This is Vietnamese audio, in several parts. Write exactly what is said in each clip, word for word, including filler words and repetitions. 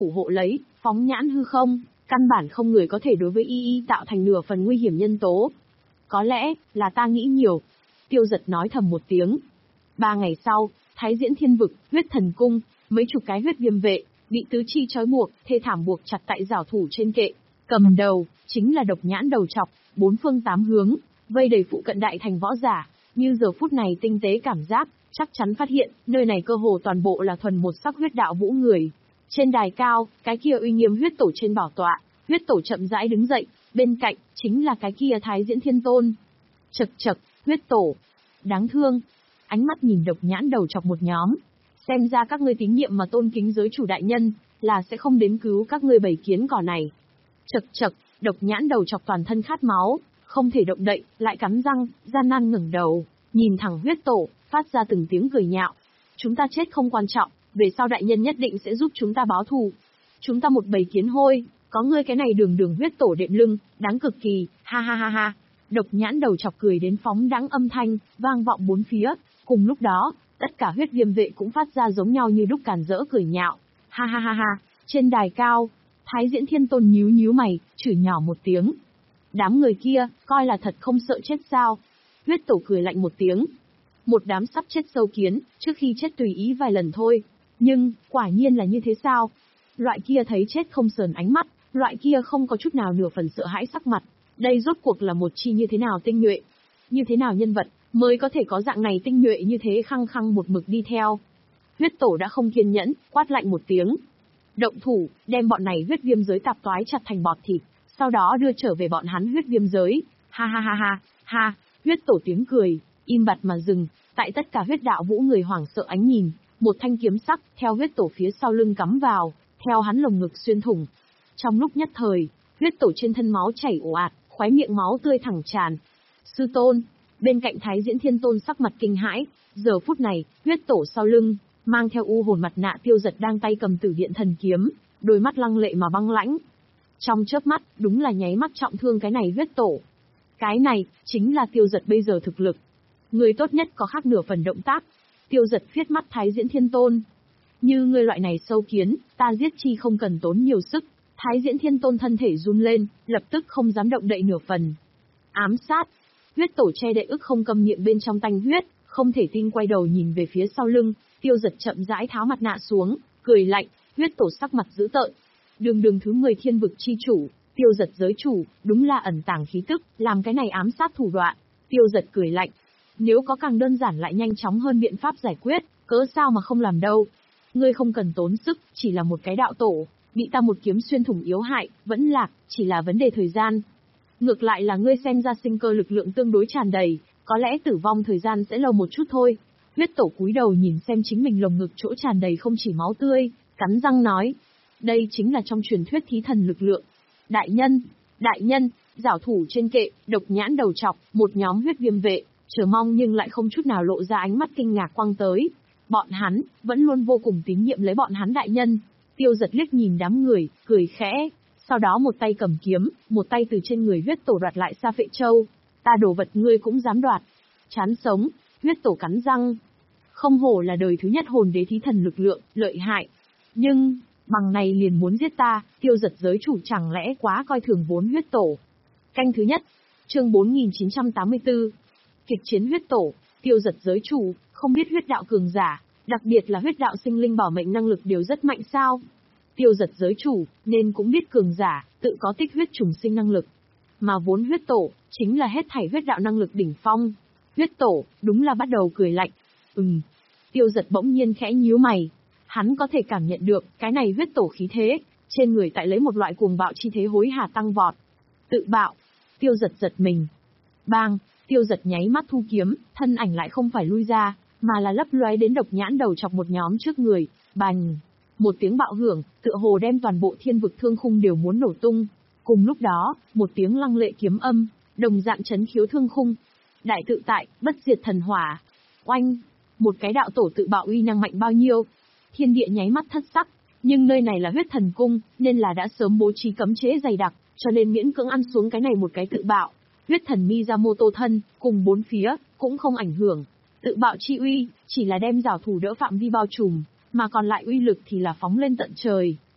thủ hộ lấy, phóng nhãn hư không, căn bản không người có thể đối với y y tạo thành nửa phần nguy hiểm nhân tố. Có lẽ, là ta nghĩ nhiều. Tiêu Giật nói thầm một tiếng. Ba ngày sau, Thái Diễn Thiên Vực, Huyết Thần Cung, mấy chục cái huyết viêm vệ, bị tứ chi trói buộc, thê thảm buộc chặt tại giảo thủ trên kệ. Cầm đầu, chính là độc nhãn đầu trọc, bốn phương tám hướng, vây đầy phụ cận đại thành võ giả, như giờ phút này tinh tế cảm giác, chắc chắn phát hiện, nơi này cơ hồ toàn bộ là thuần một sắc huyết đạo vũ người. Trên đài cao, cái kia uy nghiêm huyết tổ trên bảo tọa, huyết tổ chậm rãi đứng dậy, bên cạnh, chính là cái kia Thái Diễn Thiên Tôn. Chậc chậc, huyết tổ. Đáng thương. Ánh mắt nhìn độc nhãn đầu chọc một nhóm. Xem ra các ngươi tín nhiệm mà tôn kính giới chủ đại nhân, là sẽ không đến cứu các ngươi bầy kiến cỏ này. Chậc chậc, độc nhãn đầu chọc toàn thân khát máu, không thể động đậy, lại cắn răng, gian nan ngẩng đầu, nhìn thẳng huyết tổ, phát ra từng tiếng cười nhạo. Chúng ta chết không quan trọng, về sau đại nhân nhất định sẽ giúp chúng ta báo thù. Chúng ta một bầy kiến hôi, có ngươi cái này đường đường huyết tổ đệm lưng, đáng cực kỳ, ha ha ha ha. Độc nhãn đầu chọc cười đến phóng đãng âm thanh, vang vọng bốn phía, cùng lúc đó, tất cả huyết viêm vệ cũng phát ra giống nhau như đúc càn rỡ cười nhạo, ha ha ha ha. Trên đài cao, Thái Diễn Thiên Tôn nhíu nhíu mày, chửi nhỏ một tiếng. Đám người kia, coi là thật không sợ chết sao? Huyết tổ cười lạnh một tiếng. Một đám sắp chết sâu kiến, trước khi chết tùy ý vài lần thôi. Nhưng, quả nhiên là như thế sao? Loại kia thấy chết không sờn ánh mắt, loại kia không có chút nào nửa phần sợ hãi sắc mặt. Đây rốt cuộc là một chi như thế nào tinh nhuệ? Như thế nào nhân vật, mới có thể có dạng này tinh nhuệ như thế khăng khăng một mực đi theo? Huyết tổ đã không kiên nhẫn, quát lạnh một tiếng. Động thủ, đem bọn này huyết viêm giới tạp toái chặt thành bọt thịt, sau đó đưa trở về bọn hắn huyết viêm giới. Ha ha ha ha, ha, huyết tổ tiếng cười, im bặt mà dừng, tại tất cả huyết đạo vũ người hoảng sợ ánh nhìn, một thanh kiếm sắc, theo huyết tổ phía sau lưng cắm vào, theo hắn lồng ngực xuyên thủng. Trong lúc nhất thời, huyết tổ trên thân máu chảy ồ ạt, khóe miệng máu tươi thẳng tràn. Sư tôn, bên cạnh Thái Diễn Thiên Tôn sắc mặt kinh hãi, giờ phút này, huyết tổ sau lưng, mang theo u hồn mặt nạ Tiêu Giật đang tay cầm Tử Điện Thần Kiếm, đôi mắt lăng lệ mà băng lãnh. Trong chớp mắt, đúng là nháy mắt trọng thương cái này huyết tổ. Cái này, chính là Tiêu Giật bây giờ thực lực. Người tốt nhất có khác nửa phần động tác. Tiêu Giật phiết mắt Thái Diễn Thiên Tôn. Như người loại này sâu kiến, ta giết chi không cần tốn nhiều sức. Thái Diễn Thiên Tôn thân thể run lên, lập tức không dám động đậy nửa phần. Ám sát. Huyết tổ che đậy ức không câm miệng bên trong tanh huyết, không thể tin quay đầu nhìn về phía sau lưng. Tiêu Giật chậm rãi tháo mặt nạ xuống, cười lạnh. Huyết tổ sắc mặt dữ tợn. Đường đường thứ mười thiên vực chi chủ, Tiêu Giật giới chủ, đúng là ẩn tàng khí tức, làm cái này ám sát thủ đoạn. Tiêu Giật cười lạnh. Nếu có càng đơn giản lại nhanh chóng hơn biện pháp giải quyết, cớ sao mà không làm đâu. Ngươi không cần tốn sức, chỉ là một cái đạo tổ, bị ta một kiếm xuyên thủng yếu hại, vẫn lạc, chỉ là vấn đề thời gian. Ngược lại là ngươi xem ra sinh cơ lực lượng tương đối tràn đầy, có lẽ tử vong thời gian sẽ lâu một chút thôi. Huyết tổ cúi đầu nhìn xem chính mình lồng ngực chỗ tràn đầy không chỉ máu tươi, cắn răng nói. Đây chính là trong truyền thuyết thí thần lực lượng. Đại nhân, đại nhân, giảo thủ trên kệ, độc nhãn đầu chọc, một nhóm huyết viêm vệ, chờ mong nhưng lại không chút nào lộ ra ánh mắt kinh ngạc quăng tới. Bọn hắn, vẫn luôn vô cùng tín nhiệm lấy bọn hắn đại nhân. Tiêu Giật liếc nhìn đám người, cười khẽ, sau đó một tay cầm kiếm, một tay từ trên người huyết tổ đoạt lại Sa Phệ Châu. Ta đồ vật ngươi cũng dám đoạt. Chán sống, huyết tổ cắn răng. Không hổ là đời thứ nhất hồn đế thí thần lực lượng, lợi hại. Nhưng, bằng này liền muốn giết ta, Tiêu Giật giới chủ chẳng lẽ quá coi thường vốn huyết tổ. Canh thứ nhất, chương bốn nghìn chín trăm tám mươi tư. Kịch chiến huyết tổ, Tiêu Giật giới chủ, không biết huyết đạo cường giả, đặc biệt là huyết đạo sinh linh bảo mệnh năng lực đều rất mạnh sao? Tiêu Giật giới chủ, nên cũng biết cường giả, tự có tích huyết trùng sinh năng lực. Mà vốn huyết tổ, chính là hết thảy huyết đạo năng lực đỉnh phong. Huyết tổ, đúng là bắt đầu cười lạnh. Ừm. Tiêu Giật bỗng nhiên khẽ nhíu mày. Hắn có thể cảm nhận được, cái này huyết tổ khí thế, trên người tại lấy một loại cuồng bạo chi thế hối hả tăng vọt. Tự bạo. Tiêu Giật giật mình. Bang, Tiêu Giật nháy mắt thu kiếm, thân ảnh lại không phải lui ra, mà là lấp lóe đến độc nhãn đầu chọc một nhóm trước người. Bành. Một tiếng bạo hưởng, tựa hồ đem toàn bộ thiên vực thương khung đều muốn nổ tung. Cùng lúc đó, một tiếng lăng lệ kiếm âm, đồng dạng chấn khiếu thương khung. Đại tự tại, bất diệt thần hỏa. Oanh. Một cái đạo tổ tự bạo uy năng mạnh bao nhiêu. Thiên địa nháy mắt thất sắc, nhưng nơi này là huyết thần cung, nên là đã sớm bố trí cấm chế dày đặc, cho nên miễn cưỡng ăn xuống cái này một cái tự bạo. Huyết thần Miyamoto thân, cùng bốn phía, cũng không ảnh hưởng. Tự bạo chi uy, chỉ là đem giảo thủ đỡ phạm vi bao trùm, mà còn lại uy lực thì là phóng lên tận trời.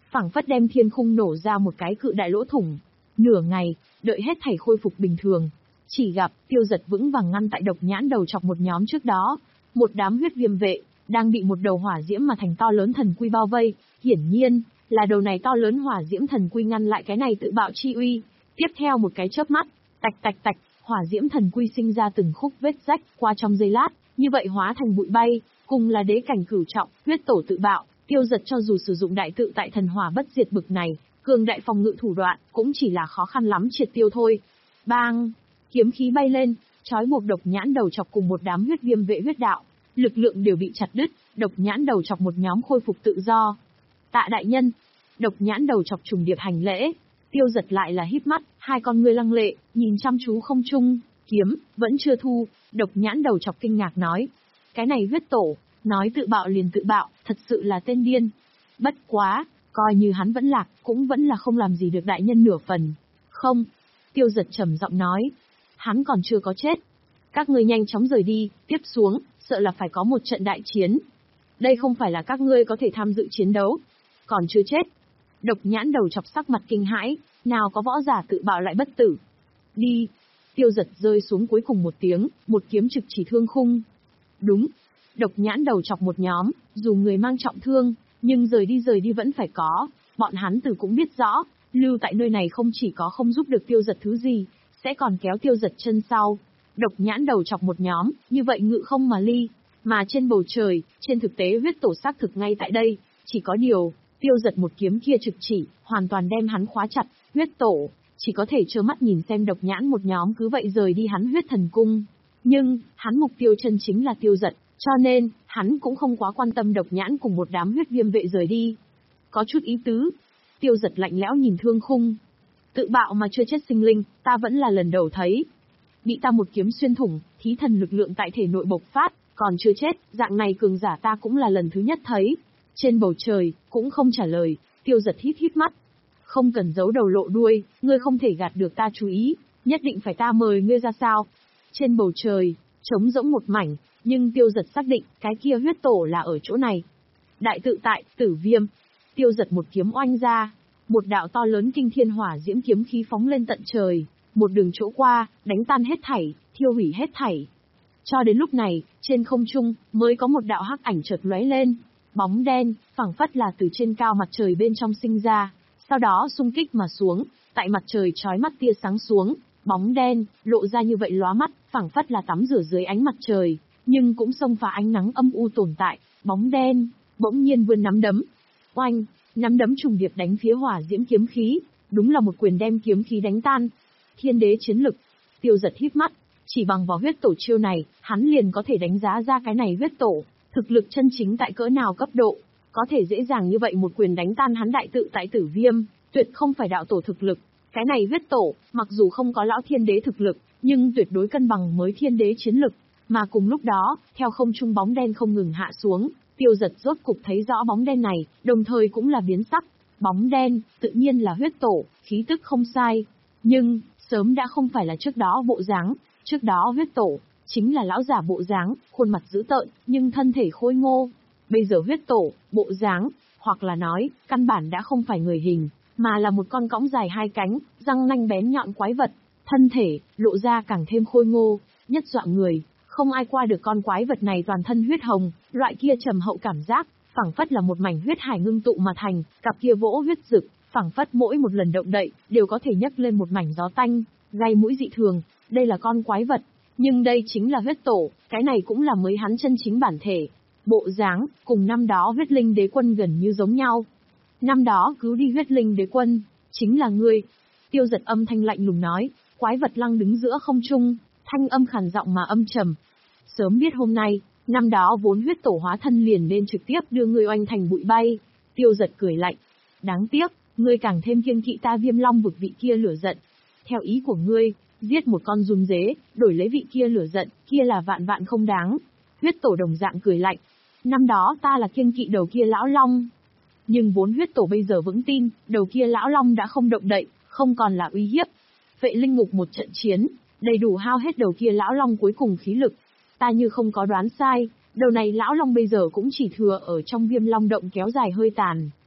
phảng phất đem thiên khung nổ ra một cái cự đại lỗ thủng. Nửa ngày, đợi hết thảy khôi phục bình thường, chỉ gặp Tiêu Dật vững vàng ngăn tại độc nhãn đầu chọc một nhóm trước đó, một đám huyết viêm vệ đang bị một đầu hỏa diễm mà thành to lớn thần quy bao vây, hiển nhiên là đầu này to lớn hỏa diễm thần quy ngăn lại cái này tự bạo chi uy. Tiếp theo một cái chớp mắt, tạch tạch tạch, hỏa diễm thần quy sinh ra từng khúc vết rách, qua trong giây lát, như vậy hóa thành bụi bay, cùng là đế cảnh cửu trọng, huyết tổ tự bạo. Tiêu Dật cho dù sử dụng đại tự tại thần hỏa bất diệt bực này, cường đại phòng ngự thủ đoạn, cũng chỉ là khó khăn lắm triệt tiêu thôi. Bang! Kiếm khí bay lên, trói buộc độc nhãn đầu chọc cùng một đám huyết viêm vệ huyết đạo, lực lượng đều bị chặt đứt, độc nhãn đầu chọc một nhóm khôi phục tự do. Tạ đại nhân! Độc nhãn đầu chọc trùng điệp hành lễ, Tiêu Dật lại là híp mắt, hai con ngươi lăng lệ, nhìn chăm chú không trung, kiếm, vẫn chưa thu, độc nhãn đầu chọc kinh ngạc nói. Cái này huyết tổ, nói tự bạo liền tự bạo, thật sự là tên điên. Bất quá, coi như hắn vẫn lạc, cũng vẫn là không làm gì được đại nhân nửa phần. Không, Tiêu Dật trầm giọng nói, hắn còn chưa có chết. Các ngươi nhanh chóng rời đi, tiếp xuống, sợ là phải có một trận đại chiến. Đây không phải là các ngươi có thể tham dự chiến đấu. Còn chưa chết. Độc nhãn đầu chọc sắc mặt kinh hãi, nào có võ giả tự bạo lại bất tử. Đi. Tiêu Dật rơi xuống cuối cùng một tiếng, một kiếm trực chỉ thương khung. Đúng. Độc nhãn đầu chọc một nhóm, dù người mang trọng thương, nhưng rời đi rời đi vẫn phải có. Bọn hắn từ cũng biết rõ, lưu tại nơi này không chỉ có không giúp được Tiêu Dật thứ gì, sẽ còn kéo Tiêu Dật chân sau. Độc nhãn đầu chọc một nhóm, như vậy ngự không mà ly. Mà trên bầu trời, trên thực tế huyết tổ xác thực ngay tại đây, chỉ có điều, Tiêu Dật một kiếm kia trực chỉ, hoàn toàn đem hắn khóa chặt, huyết tổ, chỉ có thể trơ mắt nhìn xem độc nhãn một nhóm cứ vậy rời đi hắn huyết thần cung. Nhưng, hắn mục tiêu chân chính là Tiêu Dật, cho nên, hắn cũng không quá quan tâm độc nhãn cùng một đám huyết viêm vệ rời đi. Có chút ý tứ. Tiêu Dật lạnh lẽo nhìn thương khung. Tự bạo mà chưa chết sinh linh, ta vẫn là lần đầu thấy. Bị ta một kiếm xuyên thủng, thí thần lực lượng tại thể nội bộc phát, còn chưa chết, dạng này cường giả ta cũng là lần thứ nhất thấy. Trên bầu trời, cũng không trả lời, Tiêu Dật hít hít mắt. Không cần giấu đầu lộ đuôi, ngươi không thể gạt được ta chú ý, nhất định phải ta mời ngươi ra sao. Trên bầu trời, trống rỗng một mảnh, nhưng Tiêu Dật xác định, cái kia huyết tổ là ở chỗ này. Đại tự tại, tử viêm. Tiêu Dật một kiếm oanh ra, một đạo to lớn kinh thiên hỏa diễm kiếm khí phóng lên tận trời, một đường chỗ qua, đánh tan hết thảy, thiêu hủy hết thảy. Cho đến lúc này, trên không trung, mới có một đạo hắc ảnh chợt lóe lên. Bóng đen, phảng phất là từ trên cao mặt trời bên trong sinh ra, sau đó xung kích mà xuống, tại mặt trời chói mắt tia sáng xuống, bóng đen, lộ ra như vậy lóa mắt, phảng phất là tắm rửa dưới ánh mặt trời, nhưng cũng xông phá ánh nắng âm u tồn tại, bóng đen, bỗng nhiên vươn nắm đấm. Oanh, nắm đấm trùng điệp đánh phía hỏa diễm kiếm khí, đúng là một quyền đem kiếm khí đánh tan. Thiên đế chiến lực, Tiêu Dật híp mắt, chỉ bằng vào huyết tổ chiêu này, hắn liền có thể đánh giá ra cái này huyết tổ, thực lực chân chính tại cỡ nào cấp độ, có thể dễ dàng như vậy một quyền đánh tan hắn đại tự tại tử viêm, tuyệt không phải đạo tổ thực lực. Cái này huyết tổ, mặc dù không có lão thiên đế thực lực, nhưng tuyệt đối cân bằng mới thiên đế chiến lực. Mà cùng lúc đó, theo không trung bóng đen không ngừng hạ xuống, Tiêu Dật rốt cục thấy rõ bóng đen này, đồng thời cũng là biến sắc. Bóng đen, tự nhiên là huyết tổ, khí tức không sai. Nhưng, sớm đã không phải là trước đó bộ dáng, trước đó huyết tổ, chính là lão giả bộ dáng, khuôn mặt dữ tợn, nhưng thân thể khôi ngô. Bây giờ huyết tổ, bộ dáng, hoặc là nói, căn bản đã không phải người hình, mà là một con cõng dài hai cánh, răng nanh bén nhọn quái vật. Thân thể, lộ ra càng thêm khôi ngô, nhất dọa người. Không ai qua được con quái vật này toàn thân huyết hồng, loại kia trầm hậu cảm giác, phảng phất là một mảnh huyết hải ngưng tụ mà thành, cặp kia vỗ huyết rực, phảng phất mỗi một lần động đậy, đều có thể nhấc lên một mảnh gió tanh, gây mũi dị thường. Đây là con quái vật, nhưng đây chính là huyết tổ, cái này cũng là mới hắn chân chính bản thể. Bộ dáng, cùng năm đó huyết linh đế quân gần như giống nhau. Năm đó cứu đi huyết linh đế quân, chính là ngươi. Tiêu Dật âm thanh lạnh lùng nói, quái vật lăng đứng giữa không trung, thanh âm khàn giọng mà âm trầm. Sớm biết hôm nay, năm đó vốn huyết tổ hóa thân liền nên trực tiếp đưa ngươi oanh thành bụi bay. Tiêu Dật cười lạnh. Đáng tiếc, ngươi càng thêm kiêng kỵ ta Viêm Long vực vị kia lửa giận. Theo ý của ngươi, giết một con run dế, đổi lấy vị kia lửa giận, kia là vạn vạn không đáng. Huyết tổ đồng dạng cười lạnh. Năm đó ta là kiêng kỵ đầu kia lão long. Nhưng vốn huyết tổ bây giờ vững tin, đầu kia lão long đã không động đậy, không còn là uy hiếp. Vệ linh ngục một trận chiến, đầy đủ hao hết đầu kia lão long cuối cùng khí lực. Ta như không có đoán sai, đầu này lão long bây giờ cũng chỉ thừa ở trong Viêm Long động kéo dài hơi tàn.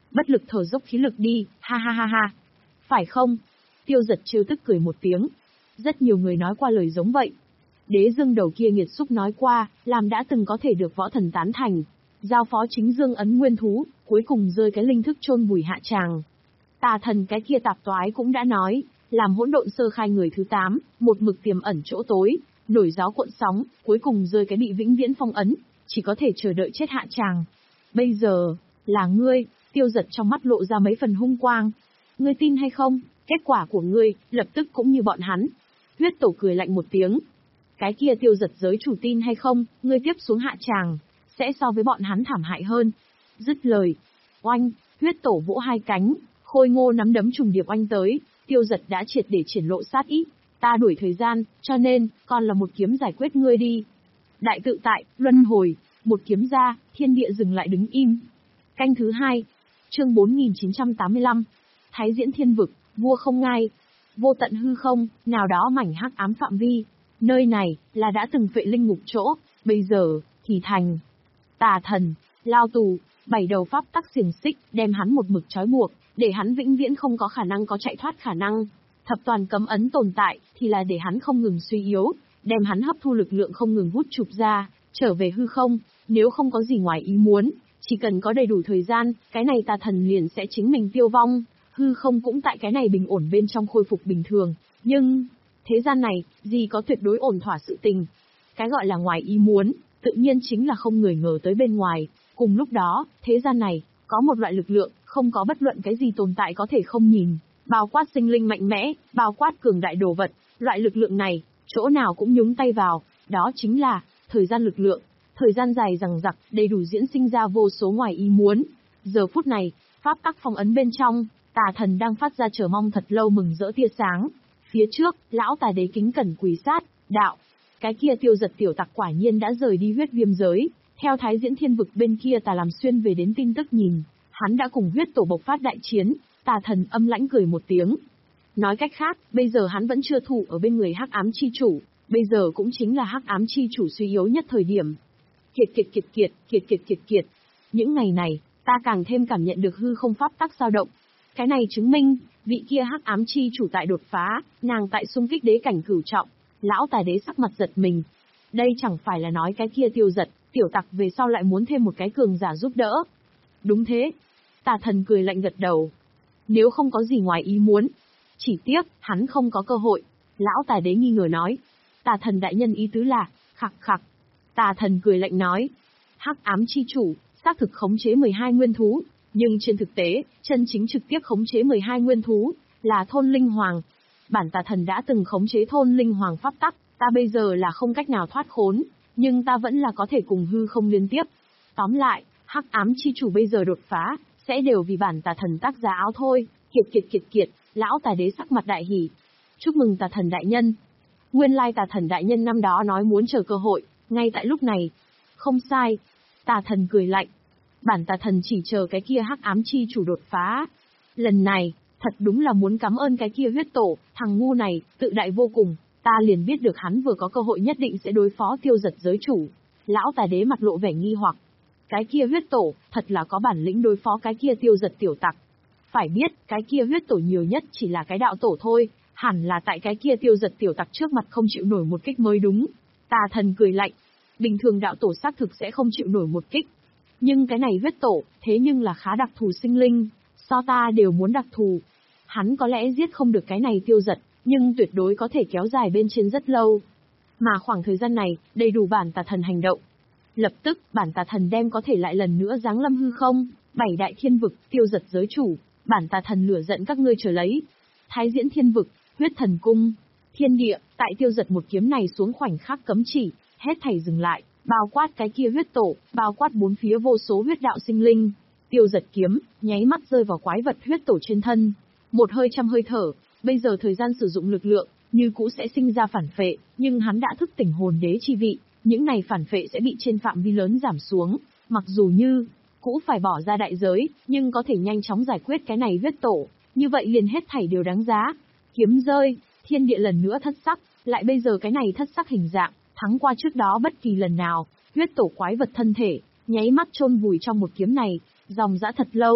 Bất lực thở dốc khí lực đi, ha ha ha ha. Phải không? Tiêu Giật trêu tức cười một tiếng. Rất nhiều người nói qua lời giống vậy. Đế dương đầu kia nghiệt xúc nói qua, làm đã từng có thể được võ thần tán thành. Giao phó chính dương ấn nguyên thú, cuối cùng rơi cái linh thức chôn vùi hạ tràng. Tà thần cái kia tạp toái cũng đã nói, làm hỗn độn sơ khai người thứ tám, một mực tiềm ẩn chỗ tối, nổi gió cuộn sóng, cuối cùng rơi cái bị vĩnh viễn phong ấn, chỉ có thể chờ đợi chết hạ tràng. Bây giờ, là ngươi. Tiêu Giật trong mắt lộ ra mấy phần hung quang. Ngươi tin hay không, kết quả của ngươi, lập tức cũng như bọn hắn. Huyết tổ cười lạnh một tiếng. Cái kia Tiêu Giật giới chủ tin hay không, ngươi tiếp xuống hạ tràng, sẽ so với bọn hắn thảm hại hơn. Dứt lời. Oanh, huyết tổ vỗ hai cánh, khôi ngô nắm đấm trùng điệp oanh tới, Tiêu Giật đã triệt để triển lộ sát ý. Ta đuổi thời gian, cho nên, còn là một kiếm giải quyết ngươi đi. Đại tự tại, luân hồi, một kiếm ra, thiên địa dừng lại đứng im. Canh thứ hai. Chương bốn nghìn chín trăm tám mươi lăm. Thái diễn thiên vực, vua không ngai. Vô tận hư không, nào đó mảnh hắc ám phạm vi. Nơi này, là đã từng phệ linh ngục chỗ, bây giờ, thì thành. Tà thần, lao tù, bảy đầu pháp tắc xiềng xích, đem hắn một mực trói buộc, để hắn vĩnh viễn không có khả năng có chạy thoát khả năng. Thập toàn cấm ấn tồn tại, thì là để hắn không ngừng suy yếu, đem hắn hấp thu lực lượng không ngừng hút chụp ra, trở về hư không, nếu không có gì ngoài ý muốn. Chỉ cần có đầy đủ thời gian, cái này tà thần liền sẽ chính mình tiêu vong, hư không cũng tại cái này bình ổn bên trong khôi phục bình thường. Nhưng, thế gian này, gì có tuyệt đối ổn thỏa sự tình. Cái gọi là ngoài ý muốn, tự nhiên chính là không người ngờ tới bên ngoài. Cùng lúc đó, thế gian này, có một loại lực lượng, không có bất luận cái gì tồn tại có thể không nhìn, bao quát sinh linh mạnh mẽ, bao quát cường đại đồ vật. Loại lực lượng này, chỗ nào cũng nhúng tay vào, đó chính là, thời gian lực lượng. Thời gian dài rằng rặc, đầy đủ diễn sinh ra vô số ngoài ý muốn. Giờ phút này, pháp tắc phong ấn bên trong, tà thần đang phát ra chờ mong thật lâu mừng rỡ tia sáng. Phía trước, lão tà đế kính cẩn quỳ sát, đạo. Cái kia Tiêu Giật tiểu tặc quả nhiên đã rời đi huyết viêm giới. Theo Thái diễn thiên vực bên kia tà làm xuyên về đến tin tức nhìn, hắn đã cùng huyết tổ bộc phát đại chiến. Tà thần âm lãnh cười một tiếng. Nói cách khác, bây giờ hắn vẫn chưa thủ ở bên người hắc ám chi chủ. Bây giờ cũng chính là hắc ám chi chủ suy yếu nhất thời điểm. Kiệt kiệt kiệt kiệt, kiệt kiệt kiệt kiệt. Những ngày này, ta càng thêm cảm nhận được hư không pháp tắc dao động. Cái này chứng minh, vị kia hắc ám chi chủ tại đột phá, nàng tại xung kích đế cảnh cửu trọng. Lão tài đế sắc mặt giật mình. Đây chẳng phải là nói cái kia Tiêu Giật, tiểu tặc về sau lại muốn thêm một cái cường giả giúp đỡ. Đúng thế. Tà thần cười lạnh gật đầu. Nếu không có gì ngoài ý muốn. Chỉ tiếc, hắn không có cơ hội. Lão tài đế nghi ngờ nói. Tà thần đại nhân ý tứ là, khặc khặc. Tà thần cười lạnh nói, hắc ám chi chủ, xác thực khống chế mười hai nguyên thú, nhưng trên thực tế, chân chính trực tiếp khống chế mười hai nguyên thú, là thôn linh hoàng. Bản tà thần đã từng khống chế thôn linh hoàng pháp tắc, ta bây giờ là không cách nào thoát khốn, nhưng ta vẫn là có thể cùng hư không liên tiếp. Tóm lại, hắc ám chi chủ bây giờ đột phá, sẽ đều vì bản tà thần tác giá áo thôi. Kiệt kiệt kiệt kiệt, lão tà đế sắc mặt đại hỉ. Chúc mừng tà thần đại nhân. Nguyên lai tà thần đại nhân năm đó nói muốn chờ cơ hội. Ngay tại lúc này, không sai, tà thần cười lạnh. Bản tà thần chỉ chờ cái kia hắc ám chi chủ đột phá. Lần này, thật đúng là muốn cảm ơn cái kia huyết tổ, thằng ngu này, tự đại vô cùng, ta liền biết được hắn vừa có cơ hội nhất định sẽ đối phó Tiêu Giật giới chủ. Lão tà đế mặt lộ vẻ nghi hoặc. Cái kia huyết tổ, thật là có bản lĩnh đối phó cái kia Tiêu Giật tiểu tặc. Phải biết, cái kia huyết tổ nhiều nhất chỉ là cái đạo tổ thôi, hẳn là tại cái kia Tiêu Giật tiểu tặc trước mặt không chịu nổi một kích mới đúng. Tà thần cười lạnh. Bình thường đạo tổ xác thực sẽ không chịu nổi một kích. Nhưng cái này huyết tổ, thế nhưng là khá đặc thù sinh linh, so ta đều muốn đặc thù. Hắn có lẽ giết không được cái này Tiêu Giật, nhưng tuyệt đối có thể kéo dài bên trên rất lâu. Mà khoảng thời gian này, đầy đủ bản tà thần hành động. Lập tức, bản tà thần đem có thể lại lần nữa giáng lâm hư không, bảy đại thiên vực, Tiêu Giật giới chủ, bản tà thần lửa giận các ngươi chờ lấy. Thái diễn thiên vực, huyết thần cung, thiên địa, tại Tiêu Giật một kiếm này xuống khoảnh khắc cấm chỉ, hết thảy dừng lại, bao quát cái kia huyết tổ, bao quát bốn phía vô số huyết đạo sinh linh. Tiêu Giật kiếm, nháy mắt rơi vào quái vật huyết tổ trên thân. Một hơi trăm hơi thở, bây giờ thời gian sử dụng lực lượng, như cũ sẽ sinh ra phản phệ, nhưng hắn đã thức tỉnh hồn đế chi vị, những này phản phệ sẽ bị trên phạm vi lớn giảm xuống, mặc dù như, cũ phải bỏ ra đại giới, nhưng có thể nhanh chóng giải quyết cái này huyết tổ, như vậy liền hết thảy đều đáng giá. Kiếm rơi, thiên địa lần nữa thất sắc, lại bây giờ cái này thất sắc hình dạng, thắng qua trước đó bất kỳ lần nào, huyết tổ quái vật thân thể, nháy mắt chôn vùi trong một kiếm này, dòng dã thật lâu,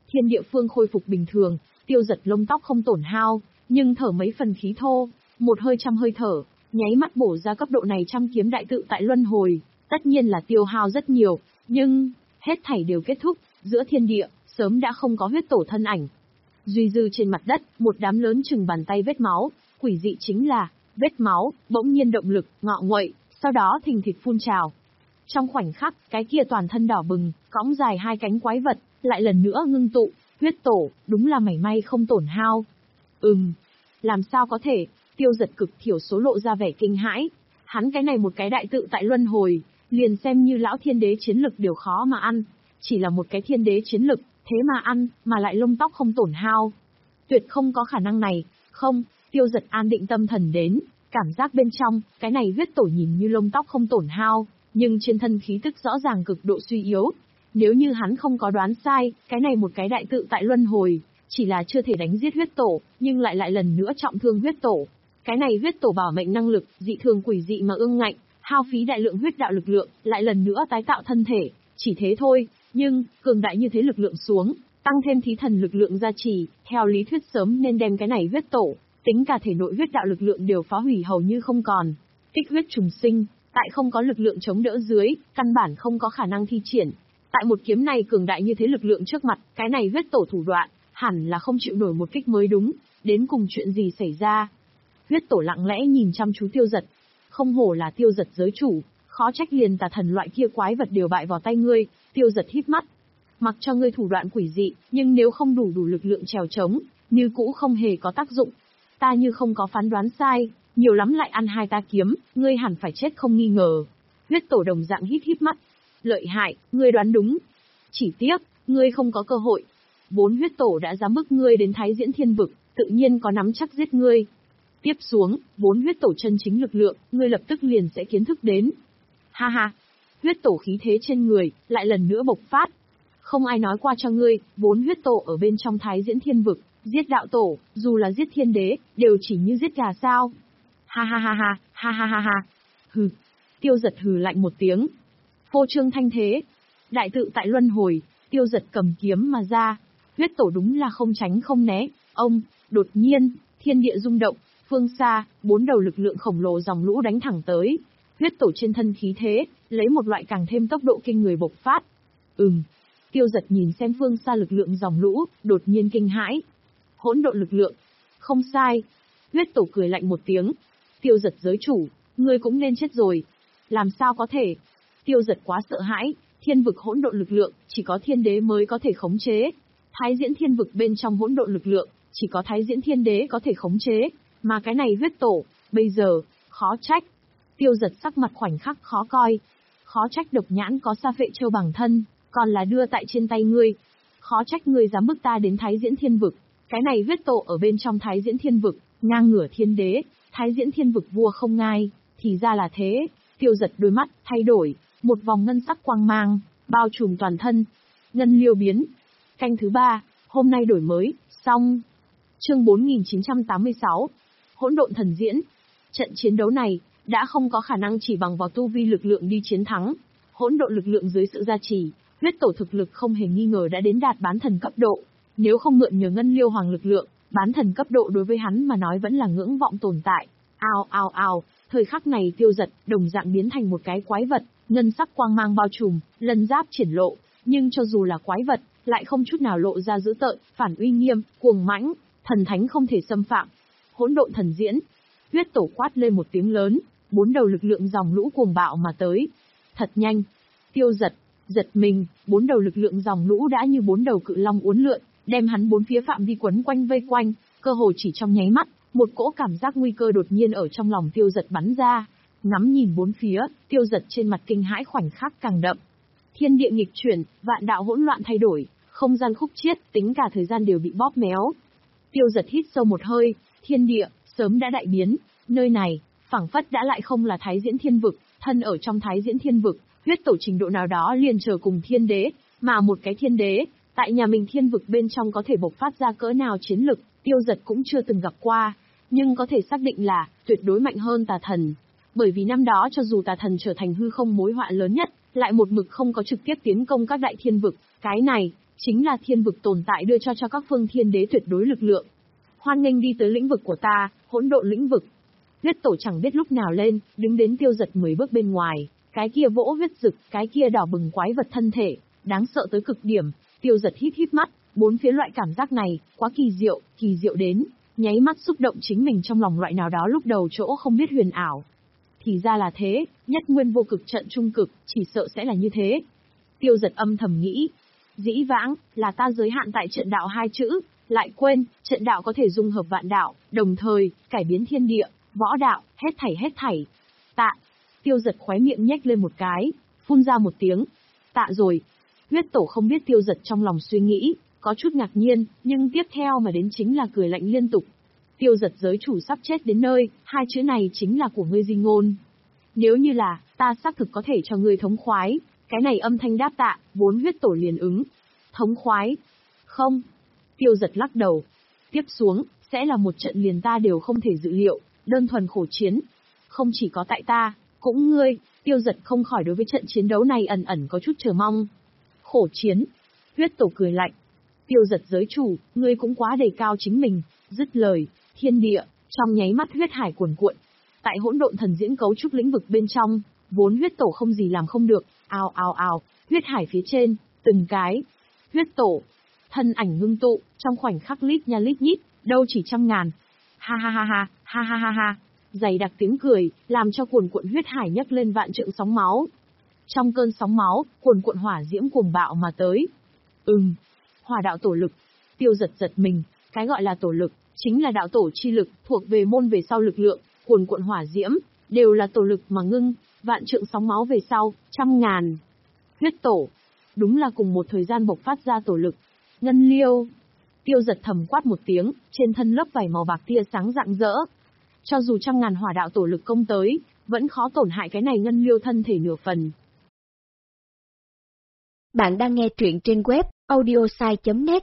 Thiên địa phương khôi phục bình thường, Tiêu Dật lông tóc không tổn hao, nhưng thở mấy phần khí thô, một hơi trăm hơi thở, nháy mắt bổ ra cấp độ này trăm kiếm đại tự tại luân hồi, tất nhiên là tiêu hao rất nhiều, nhưng hết thảy đều kết thúc, giữa thiên địa sớm đã không có huyết tổ thân ảnh. Duy dư trên mặt đất, một đám lớn chừng bàn tay vết máu, quỷ dị chính là, vết máu bỗng nhiên động lực ngọ nguậy, sau đó thình thịch phun trào. Trong khoảnh khắc, cái kia toàn thân đỏ bừng, cõng dài hai cánh quái vật, lại lần nữa ngưng tụ, huyết tổ, đúng là mảy may không tổn hao. Ừm, làm sao có thể? Tiêu Dật cực thiểu số lộ ra vẻ kinh hãi. Hắn cái này một cái đại tự tại luân hồi, liền xem như lão thiên đế chiến lực đều khó mà ăn. Chỉ là một cái thiên đế chiến lực, thế mà ăn, mà lại lông tóc không tổn hao. Tuyệt không có khả năng này, không, Tiêu Dật an định tâm thần đến, cảm giác bên trong, cái này huyết tổ nhìn như lông tóc không tổn hao, nhưng trên thân khí tức rõ ràng cực độ suy yếu. Nếu như hắn không có đoán sai, cái này một cái đại tự tại luân hồi, chỉ là chưa thể đánh giết huyết tổ, nhưng lại lại lần nữa trọng thương huyết tổ. Cái này huyết tổ bảo mệnh năng lực, dị thường quỷ dị mà ương ngạnh, hao phí đại lượng huyết đạo lực lượng, lại lần nữa tái tạo thân thể, chỉ thế thôi, nhưng, cường đại như thế lực lượng xuống, tăng thêm thí thần lực lượng gia trì, theo lý thuyết sớm nên đem cái này huyết tổ, tính cả thể nội huyết đạo lực lượng đều phá hủy hầu như không còn. Kích huyết trùng sinh, tại không có lực lượng chống đỡ dưới, căn bản không có khả năng thi triển. Tại một kiếm này cường đại như thế lực lượng trước mặt, cái này huyết tổ thủ đoạn, hẳn là không chịu nổi một kích mới đúng, đến cùng chuyện gì xảy ra. Huyết tổ lặng lẽ nhìn chăm chú Tiêu Dật, không hổ là Tiêu Dật giới chủ, khó trách liền tà thần loại kia quái vật đều bại vào tay ngươi. Tiêu Dật híp mắt, mặc cho ngươi thủ đoạn quỷ dị, nhưng nếu không đủ đủ lực lượng trèo trống, như cũ không hề có tác dụng. Ta như không có phán đoán sai, nhiều lắm lại ăn hai ta kiếm, ngươi hẳn phải chết không nghi ngờ. Huyết tổ đồng dạng híp híp mắt, lợi hại, ngươi đoán đúng. Chỉ tiếc, ngươi không có cơ hội. Bốn huyết tổ đã dám bức ngươi đến Thái Diễn Thiên Vực, tự nhiên có nắm chắc giết ngươi. Tiếp xuống, bốn huyết tổ chân chính lực lượng, ngươi lập tức liền sẽ kiến thức đến. Ha ha, huyết tổ khí thế trên người, lại lần nữa bộc phát. Không ai nói qua cho ngươi, bốn huyết tổ ở bên trong Thái Diễn Thiên Vực, giết đạo tổ, dù là giết thiên đế, đều chỉ như giết gà sao. Ha ha ha ha, ha ha ha ha. Hừ. Tiêu Dật hừ lạnh một tiếng. Phô trương thanh thế. Đại tự tại luân hồi, Tiêu Dật cầm kiếm mà ra. Huyết tổ đúng là không tránh không né. Ông, đột nhiên, thiên địa rung động, phương xa, bốn đầu lực lượng khổng lồ dòng lũ đánh thẳng tới. Huyết tổ trên thân khí thế, lấy một loại càng thêm tốc độ kinh người bộc phát. Ừm. Tiêu Dật nhìn xem phương xa lực lượng dòng lũ, đột nhiên kinh hãi. Hỗn độn lực lượng. Không sai. Huyết tổ cười lạnh một tiếng. Tiêu Dật giới chủ, ngươi cũng nên chết rồi. Làm sao có thể? Tiêu Dật quá sợ hãi, thiên vực hỗn độn lực lượng, chỉ có thiên đế mới có thể khống chế. Thái Diễn Thiên Vực bên trong hỗn độn lực lượng, chỉ có Thái Diễn Thiên Đế có thể khống chế, mà cái này huyết tổ, bây giờ, khó trách. Tiêu Dật sắc mặt khoảnh khắc khó coi. Khó trách độc nhãn có sa phệ châu bằng thân, còn là đưa tại trên tay ngươi. Khó trách ngươi dám bức ta đến Thái Diễn Thiên Vực. Cái này huyết tổ ở bên trong Thái Diễn Thiên Vực, ngang ngửa thiên đế, Thái Diễn Thiên Vực vua không ngai, thì ra là thế. Tiêu Dật đôi mắt thay đổi, một vòng ngân sắc quang mang, bao trùm toàn thân. Ngân liêu biến. Canh thứ ba, hôm nay đổi mới, xong. Chương bốn nghìn chín trăm tám mươi sáu. Hỗn độn thần diễn. Trận chiến đấu này, đã không có khả năng chỉ bằng vào tu vi lực lượng đi chiến thắng. Hỗn độn lực lượng dưới sự gia trì, huyết tổ thực lực không hề nghi ngờ đã đến đạt bán thần cấp độ. Nếu không mượn nhờ ngân liêu hoàng lực lượng, bán thần cấp độ đối với hắn mà nói vẫn là ngưỡng vọng tồn tại. Ao ao ao, thời khắc này Tiêu Dật đồng dạng biến thành một cái quái vật, ngân sắc quang mang bao trùm, lân giáp triển lộ, nhưng cho dù là quái vật, lại không chút nào lộ ra dữ tợn, phản uy nghiêm, cuồng mãnh, thần thánh không thể xâm phạm. Hỗn độn thần diễn. Huyết tổ quát lên một tiếng lớn, bốn đầu lực lượng dòng lũ cuồng bạo mà tới. Thật nhanh. Tiêu Dật giật mình, bốn đầu lực lượng dòng lũ đã như bốn đầu cự long uốn lượn, đem hắn bốn phía phạm vi quấn quanh vây quanh, cơ hồ chỉ trong nháy mắt, một cỗ cảm giác nguy cơ đột nhiên ở trong lòng Tiêu Dật bắn ra. Ngắm nhìn bốn phía, Tiêu Dật trên mặt kinh hãi khoảnh khắc càng đậm. Thiên địa nghịch chuyển, vạn đạo hỗn loạn thay đổi, không gian khúc chiết, tính cả thời gian đều bị bóp méo. Tiêu Dật hít sâu một hơi, thiên địa sớm đã đại biến, nơi này phảng phất đã lại không là Thái Diễn Thiên Vực, thân ở trong Thái Diễn Thiên Vực, huyết tổ trình độ nào đó liền chờ cùng thiên đế, mà một cái thiên đế, tại nhà mình thiên vực bên trong có thể bộc phát ra cỡ nào chiến lực, Tiêu Dật cũng chưa từng gặp qua, nhưng có thể xác định là tuyệt đối mạnh hơn tà thần. Bởi vì năm đó cho dù tà thần trở thành hư không mối họa lớn nhất, lại một mực không có trực tiếp tiến công các đại thiên vực, cái này chính là thiên vực tồn tại đưa cho cho các phương thiên đế tuyệt đối lực lượng. Hoan nghênh đi tới lĩnh vực của ta, hỗn độn lĩnh vực. Huyết tổ chẳng biết lúc nào lên, đứng đến Tiêu Giật mười bước bên ngoài, cái kia vỗ huyết rực, cái kia đỏ bừng quái vật thân thể, đáng sợ tới cực điểm. Tiêu Giật híp híp mắt, bốn phía loại cảm giác này, quá kỳ diệu, kỳ diệu đến, nháy mắt xúc động chính mình trong lòng loại nào đó lúc đầu chỗ không biết huyền ảo. Thì ra là thế, nhất nguyên vô cực trận trung cực, chỉ sợ sẽ là như thế. Tiêu Giật âm thầm nghĩ, dĩ vãng, là ta giới hạn tại trận đạo hai chữ, lại quên, trận đạo có thể dung hợp vạn đạo, đồng thời, cải biến thiên địa, võ đạo, hết thảy hết thảy. Tạ. Tiêu Giật khóe miệng nhếch lên một cái, phun ra một tiếng. Tạ rồi. Huyết tổ không biết Tiêu Giật trong lòng suy nghĩ, có chút ngạc nhiên, nhưng tiếp theo mà đến chính là cười lạnh liên tục. Tiêu Giật giới chủ sắp chết đến nơi, hai chữ này chính là của ngươi di ngôn. Nếu như là, ta xác thực có thể cho ngươi thống khoái, cái này âm thanh đáp tạ, vốn huyết tổ liền ứng. Thống khoái? Không. Tiêu Giật lắc đầu. Tiếp xuống, sẽ là một trận liền ta đều không thể dự liệu, đơn thuần khổ chiến. Không chỉ có tại ta, cũng ngươi. Tiêu Giật không khỏi đối với trận chiến đấu này ẩn ẩn có chút chờ mong. Khổ chiến. Huyết tổ cười lạnh. Tiêu Giật giới chủ, ngươi cũng quá đề cao chính mình. Dứt lời, thiên địa, trong nháy mắt huyết hải cuồn cuộn. Tại hỗn độn thần diễn cấu trúc lĩnh vực bên trong, vốn huyết tổ không gì làm không được, ào ào ào, huyết hải phía trên, từng cái. Huyết tổ, thân ảnh ngưng tụ, trong khoảnh khắc lít nha lít nhít, đâu chỉ trăm ngàn. Ha ha ha ha, ha ha ha ha. Dày đặc tiếng cười, làm cho cuồn cuộn huyết hải nhấc lên vạn trượng sóng máu. Trong cơn sóng máu, cuồn cuộn hỏa diễm cuồng bạo mà tới. Ừm, hỏa đạo tổ lực. Tiêu Giật giật mình, cái gọi là tổ lực, chính là đạo tổ chi lực, thuộc về môn về sau lực lượng, cuồn cuộn hỏa diễm, đều là tổ lực mà ngưng, vạn trượng sóng máu về sau, trăm ngàn. Huyết tổ, đúng là cùng một thời gian bộc phát ra tổ lực. Ngân liêu. Tiêu Giật thầm quát một tiếng, trên thân lớp vảy màu bạc tia sáng rạng rỡ. Cho dù trăm ngàn hỏa đạo tổ lực công tới, vẫn khó tổn hại cái này ngân liêu thân thể nửa phần. Bạn đang nghe truyện trên web audiosai chấm net.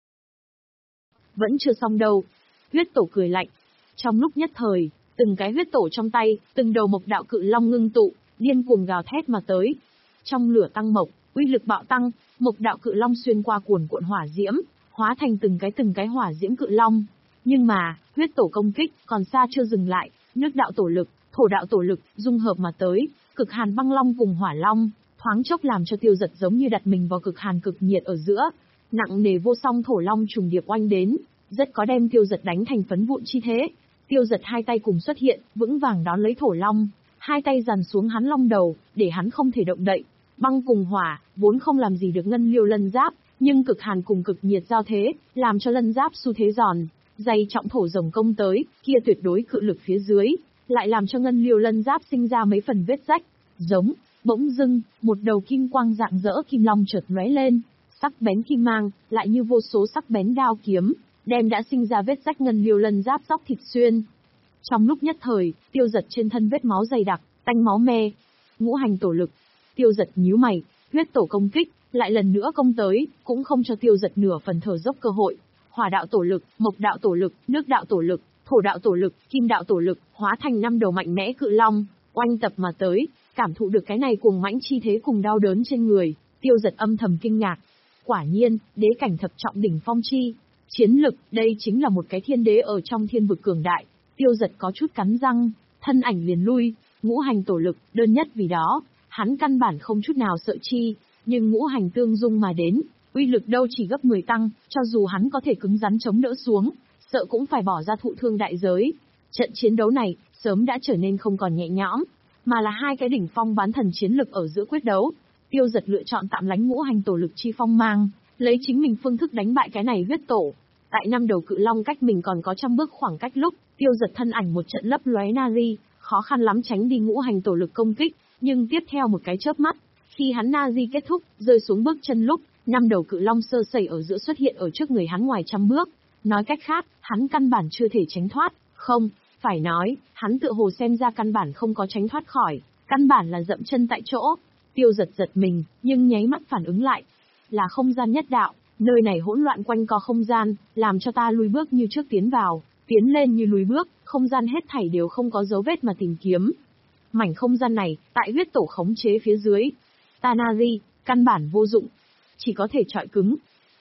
Vẫn chưa xong đâu. Huyết tổ cười lạnh. Trong lúc nhất thời, từng cái huyết tổ trong tay, từng đầu mộc đạo cự long ngưng tụ, điên cuồng gào thét mà tới. Trong lửa tăng mộc, uy lực bạo tăng, mộc đạo cự long xuyên qua cuồn cuộn hỏa diễm, hóa thành từng cái từng cái hỏa diễm cự long. Nhưng mà, huyết tổ công kích còn xa chưa dừng lại, nước đạo tổ lực, thổ đạo tổ lực dung hợp mà tới, cực hàn băng long cùng hỏa long, thoáng chốc làm cho Tiêu Giật giống như đặt mình vào cực hàn cực nhiệt ở giữa, nặng nề vô song thổ long trùng điệp oanh đến, rất có đem Tiêu Giật đánh thành phấn vụn chi thế. Tiêu Giật hai tay cùng xuất hiện, vững vàng đón lấy thổ long, hai tay dàn xuống hắn long đầu, để hắn không thể động đậy. Băng cùng hỏa, vốn không làm gì được ngân liêu lân giáp, nhưng cực hàn cùng cực nhiệt giao thế, làm cho lân giáp xu thế giòn, dày trọng thổ rồng công tới, kia tuyệt đối cự lực phía dưới, lại làm cho ngân liêu lân giáp sinh ra mấy phần vết rách. Giống, bỗng dưng, một đầu kim quang rạng rỡ kim long chợt lóe lên, sắc bén kim mang, lại như vô số sắc bén đao kiếm, đem đã sinh ra vết rách ngân liêu lân giáp róc thịt xuyên. Trong lúc nhất thời, Tiêu Giật trên thân vết máu dày đặc, tanh máu me. Ngũ hành tổ lực. Tiêu Giật nhíu mày, huyết tổ công kích, lại lần nữa công tới, cũng không cho Tiêu Giật nửa phần thở dốc cơ hội. Hỏa đạo tổ lực, mộc đạo tổ lực, nước đạo tổ lực, thổ đạo tổ lực, kim đạo tổ lực, hóa thành năm đầu mạnh mẽ cự long, oanh tập mà tới, cảm thụ được cái này cuồng mãnh chi thế cùng đau đớn trên người, Tiêu Giật âm thầm kinh ngạc. Quả nhiên, đế cảnh thập trọng đỉnh phong chi chiến lực, đây chính là một cái thiên đế ở trong thiên vực cường đại. Tiêu Giật có chút cắn răng, thân ảnh liền lui, ngũ hành tổ lực, đơn nhất vì đó, hắn căn bản không chút nào sợ chi, nhưng ngũ hành tương dung mà đến, uy lực đâu chỉ gấp mười tăng, cho dù hắn có thể cứng rắn chống đỡ xuống, sợ cũng phải bỏ ra thụ thương đại giới. Trận chiến đấu này, sớm đã trở nên không còn nhẹ nhõm, mà là hai cái đỉnh phong bán thần chiến lực ở giữa quyết đấu. Tiêu Giật lựa chọn tạm lánh ngũ hành tổ lực chi phong mang, lấy chính mình phương thức đánh bại cái này huyết tổ. Tại năm đầu cự long cách mình còn có trăm bước khoảng cách lúc, Tiêu Giật thân ảnh một trận lấp lóe Nazi, khó khăn lắm tránh đi ngũ hành tổ lực công kích, nhưng tiếp theo một cái chớp mắt, khi hắn Nazi kết thúc, rơi xuống bước chân lúc, năm đầu cự long sơ sẩy ở giữa xuất hiện ở trước người hắn ngoài trăm bước. Nói cách khác, hắn căn bản chưa thể tránh thoát, không, phải nói, hắn tựa hồ xem ra căn bản không có tránh thoát khỏi, căn bản là dậm chân tại chỗ. Tiêu Giật giật mình, nhưng nháy mắt phản ứng lại, là không gian nhất đạo, nơi này hỗn loạn quanh co không gian, làm cho ta lùi bước như trước tiến vào, tiến lên như lùi bước, không gian hết thảy đều không có dấu vết mà tìm kiếm. Mảnh không gian này, tại huyết tổ khống chế phía dưới, ta Nazi, căn bản vô dụng, chỉ có thể trọi cứng.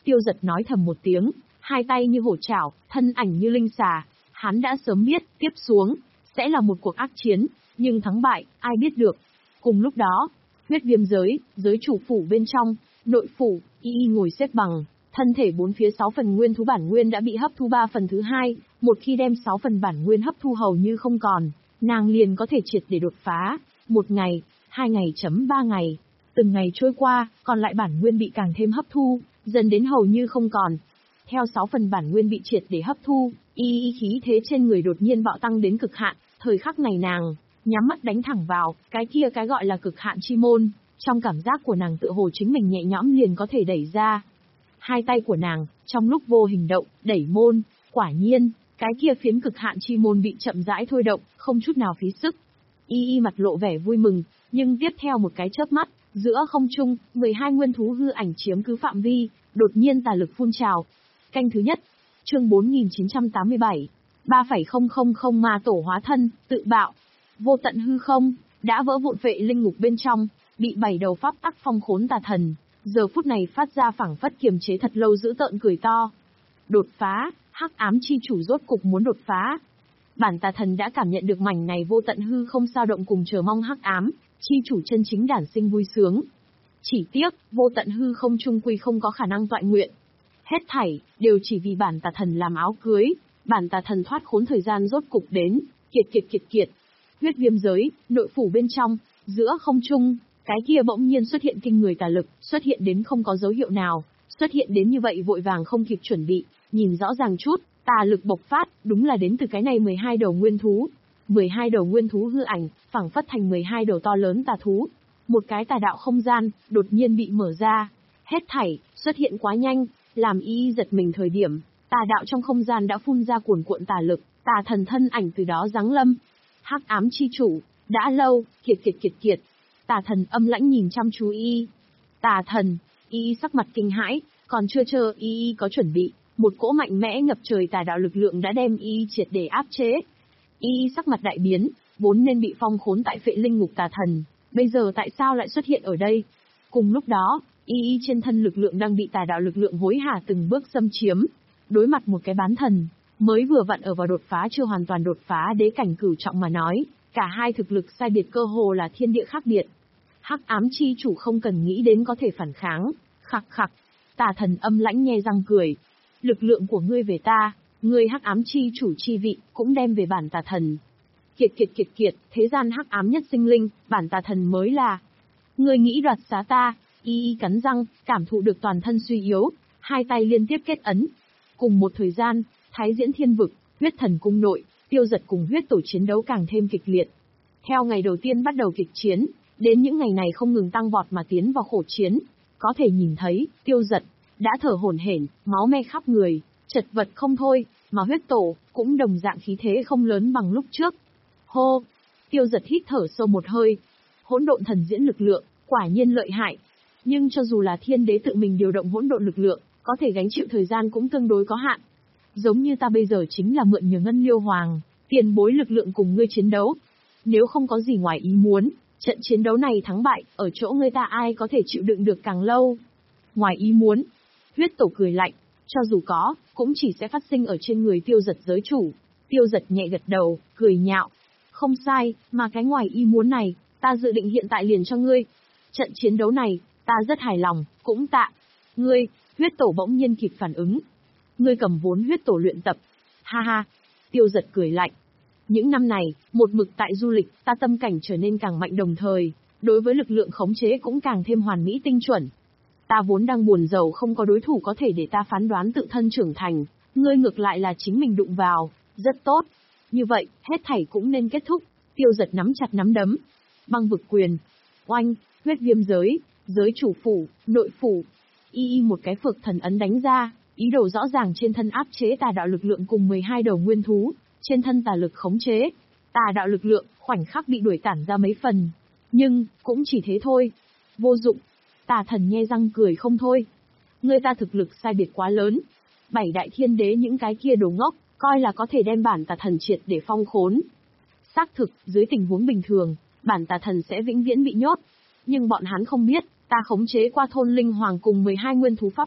Tiêu Dật nói thầm một tiếng, hai tay như hổ chảo, thân ảnh như linh xà. Hắn đã sớm biết, tiếp xuống, sẽ là một cuộc ác chiến, nhưng thắng bại, ai biết được. Cùng lúc đó, huyết viêm giới, giới chủ phủ bên trong, nội phủ, Y Y ngồi xếp bằng, thân thể bốn phía sáu phần nguyên thú bản nguyên đã bị hấp thu ba phần thứ hai, một khi đem sáu phần bản nguyên hấp thu hầu như không còn, nàng liền có thể triệt để đột phá. Một ngày, hai ngày chấm ba ngày, từng ngày trôi qua, còn lại bản nguyên bị càng thêm hấp thu, dần đến hầu như không còn. Theo sáu phần bản nguyên bị triệt để hấp thu, Y Y khí thế trên người đột nhiên bạo tăng đến cực hạn, thời khắc này nàng nhắm mắt đánh thẳng vào cái kia cái gọi là cực hạn chi môn, trong cảm giác của nàng tựa hồ chính mình nhẹ nhõm liền có thể đẩy ra. Hai tay của nàng, trong lúc vô hình động, đẩy môn, quả nhiên, cái kia phiến cực hạn chi môn bị chậm rãi thôi động, không chút nào phí sức. Y Y mặt lộ vẻ vui mừng, nhưng tiếp theo một cái chớp mắt, giữa không trung, mười hai nguyên thú hư ảnh chiếm cứ phạm vi, đột nhiên tà lực phun trào. Canh thứ nhất, chương bốn nghìn chín trăm tám mươi bảy, ba phẩy không không không ma tổ hóa thân, tự bạo. Vô tận hư không, đã vỡ vụn vệ linh ngục bên trong, bị bảy đầu pháp tắc phong khốn tà thần, giờ phút này phát ra phảng phất kiềm chế thật lâu giữ tợn cười to. Đột phá, hắc ám chi chủ rốt cục muốn đột phá. Bản tà thần đã cảm nhận được mảnh này vô tận hư không sao động cùng chờ mong hắc ám, chi chủ chân chính đản sinh vui sướng. Chỉ tiếc, vô tận hư không chung quy không có khả năng tọa nguyện. Hết thảy, đều chỉ vì bản tà thần làm áo cưới, bản tà thần thoát khốn thời gian rốt cục đến, kiệt kiệt kiệt kiệt. Huyết viêm giới, nội phủ bên trong, giữa không trung, cái kia bỗng nhiên xuất hiện kinh người tà lực, xuất hiện đến không có dấu hiệu nào, xuất hiện đến như vậy vội vàng không kịp chuẩn bị, nhìn rõ ràng chút, tà lực bộc phát, đúng là đến từ cái này mười hai đầu nguyên thú. mười hai đầu nguyên thú hư ảnh, phảng phất thành mười hai đầu to lớn tà thú. Một cái tà đạo không gian, đột nhiên bị mở ra. Hết thảy, xuất hiện quá nhanh, làm Y Y giật mình thời điểm, tà đạo trong không gian đã phun ra cuồn cuộn tà lực, tà thần thân ảnh từ đó giáng lâm. Hắc ám chi chủ, đã lâu, kiệt kiệt kiệt kiệt. Tà thần âm lãnh nhìn chăm chú Y Y. Tà thần, Y Y sắc mặt kinh hãi, còn chưa chờ Y Y có chuẩn bị, một cỗ mạnh mẽ ngập trời tà đạo lực lượng đã đem Y Y triệt để áp chế. Y Y sắc mặt đại biến, vốn nên bị phong khốn tại phệ linh ngục tà thần, bây giờ tại sao lại xuất hiện ở đây? Cùng lúc đó, Y Y trên thân lực lượng đang bị tà đạo lực lượng hối hả từng bước xâm chiếm. Đối mặt một cái bán thần, mới vừa vặn ở vào đột phá chưa hoàn toàn đột phá đế cảnh cửu trọng mà nói, cả hai thực lực sai biệt cơ hồ là thiên địa khác biệt. Hắc ám chi chủ không cần nghĩ đến có thể phản kháng, khặc khặc. Tà thần âm lãnh nhe răng cười. Lực lượng của ngươi về ta, ngươi hắc ám chi chủ chi vị, cũng đem về bản tà thần. Kiệt kiệt kiệt kiệt, thế gian hắc ám nhất sinh linh, bản tà thần mới là. Ngươi nghĩ đoạt xá ta, Y Y cắn răng, cảm thụ được toàn thân suy yếu, hai tay liên tiếp kết ấn. Cùng một thời gian, Thái Diễn Thiên Vực, Huyết Thần Cung nội, Tiêu Dật cùng huyết tổ chiến đấu càng thêm kịch liệt. Theo ngày đầu tiên bắt đầu kịch chiến, đến những ngày này không ngừng tăng vọt mà tiến vào khổ chiến, có thể nhìn thấy, Tiêu Dật đã thở hổn hển, máu me khắp người, chật vật không thôi, mà huyết tổ cũng đồng dạng khí thế không lớn bằng lúc trước. Hô, Tiêu Dật hít thở sâu một hơi. Hỗn độn thần diễn lực lượng, quả nhiên lợi hại. Nhưng cho dù là thiên đế tự mình điều động hỗn độn lực lượng, có thể gánh chịu thời gian cũng tương đối có hạn. Giống như ta bây giờ chính là mượn nhờ Ngân Liêu Hoàng, tiền bối lực lượng cùng ngươi chiến đấu. Nếu không có gì ngoài ý muốn, trận chiến đấu này thắng bại, ở chỗ ngươi ta ai có thể chịu đựng được càng lâu. Ngoài ý muốn, huyết tổ cười lạnh, cho dù có, cũng chỉ sẽ phát sinh ở trên người Tiêu Dật giới chủ. Tiêu Dật nhẹ gật đầu, cười nhạo. Không sai, mà cái ngoài ý muốn này, ta dự định hiện tại liền cho ngươi. Trận chiến đấu này, ta rất hài lòng, cũng tạ. Ngươi, huyết tổ bỗng nhiên kịp phản ứng. Ngươi cầm vốn huyết tổ luyện tập. Ha ha, Tiêu Dật cười lạnh. Những năm này, một mực tại du lịch, ta tâm cảnh trở nên càng mạnh đồng thời, đối với lực lượng khống chế cũng càng thêm hoàn mỹ tinh chuẩn. Ta vốn đang buồn rầu không có đối thủ có thể để ta phán đoán tự thân trưởng thành, ngươi ngược lại là chính mình đụng vào, rất tốt. Như vậy, hết thảy cũng nên kết thúc. Tiêu Dật nắm chặt nắm đấm. Băng vực quyền. Oanh, huyết viêm giới, giới chủ phủ, nội phủ. Y Y một cái phược thần ấn đánh ra, ý đồ rõ ràng trên thân áp chế tà đạo lực lượng cùng mười hai đầu nguyên thú, trên thân tà lực khống chế. Tà đạo lực lượng, khoảnh khắc bị đuổi tản ra mấy phần. Nhưng, cũng chỉ thế thôi. Vô dụng. Tà thần nhe răng cười không thôi. Người ta thực lực sai biệt quá lớn. Bảy đại thiên đế những cái kia đồ ngốc, coi là có thể đem bản tà thần triệt để phong khốn. Xác thực, dưới tình huống bình thường, bản tà thần sẽ vĩnh viễn bị nhốt. Nhưng bọn hắn không biết, ta khống chế qua thôn linh hoàng cùng mười hai nguyên thú pháp tắc,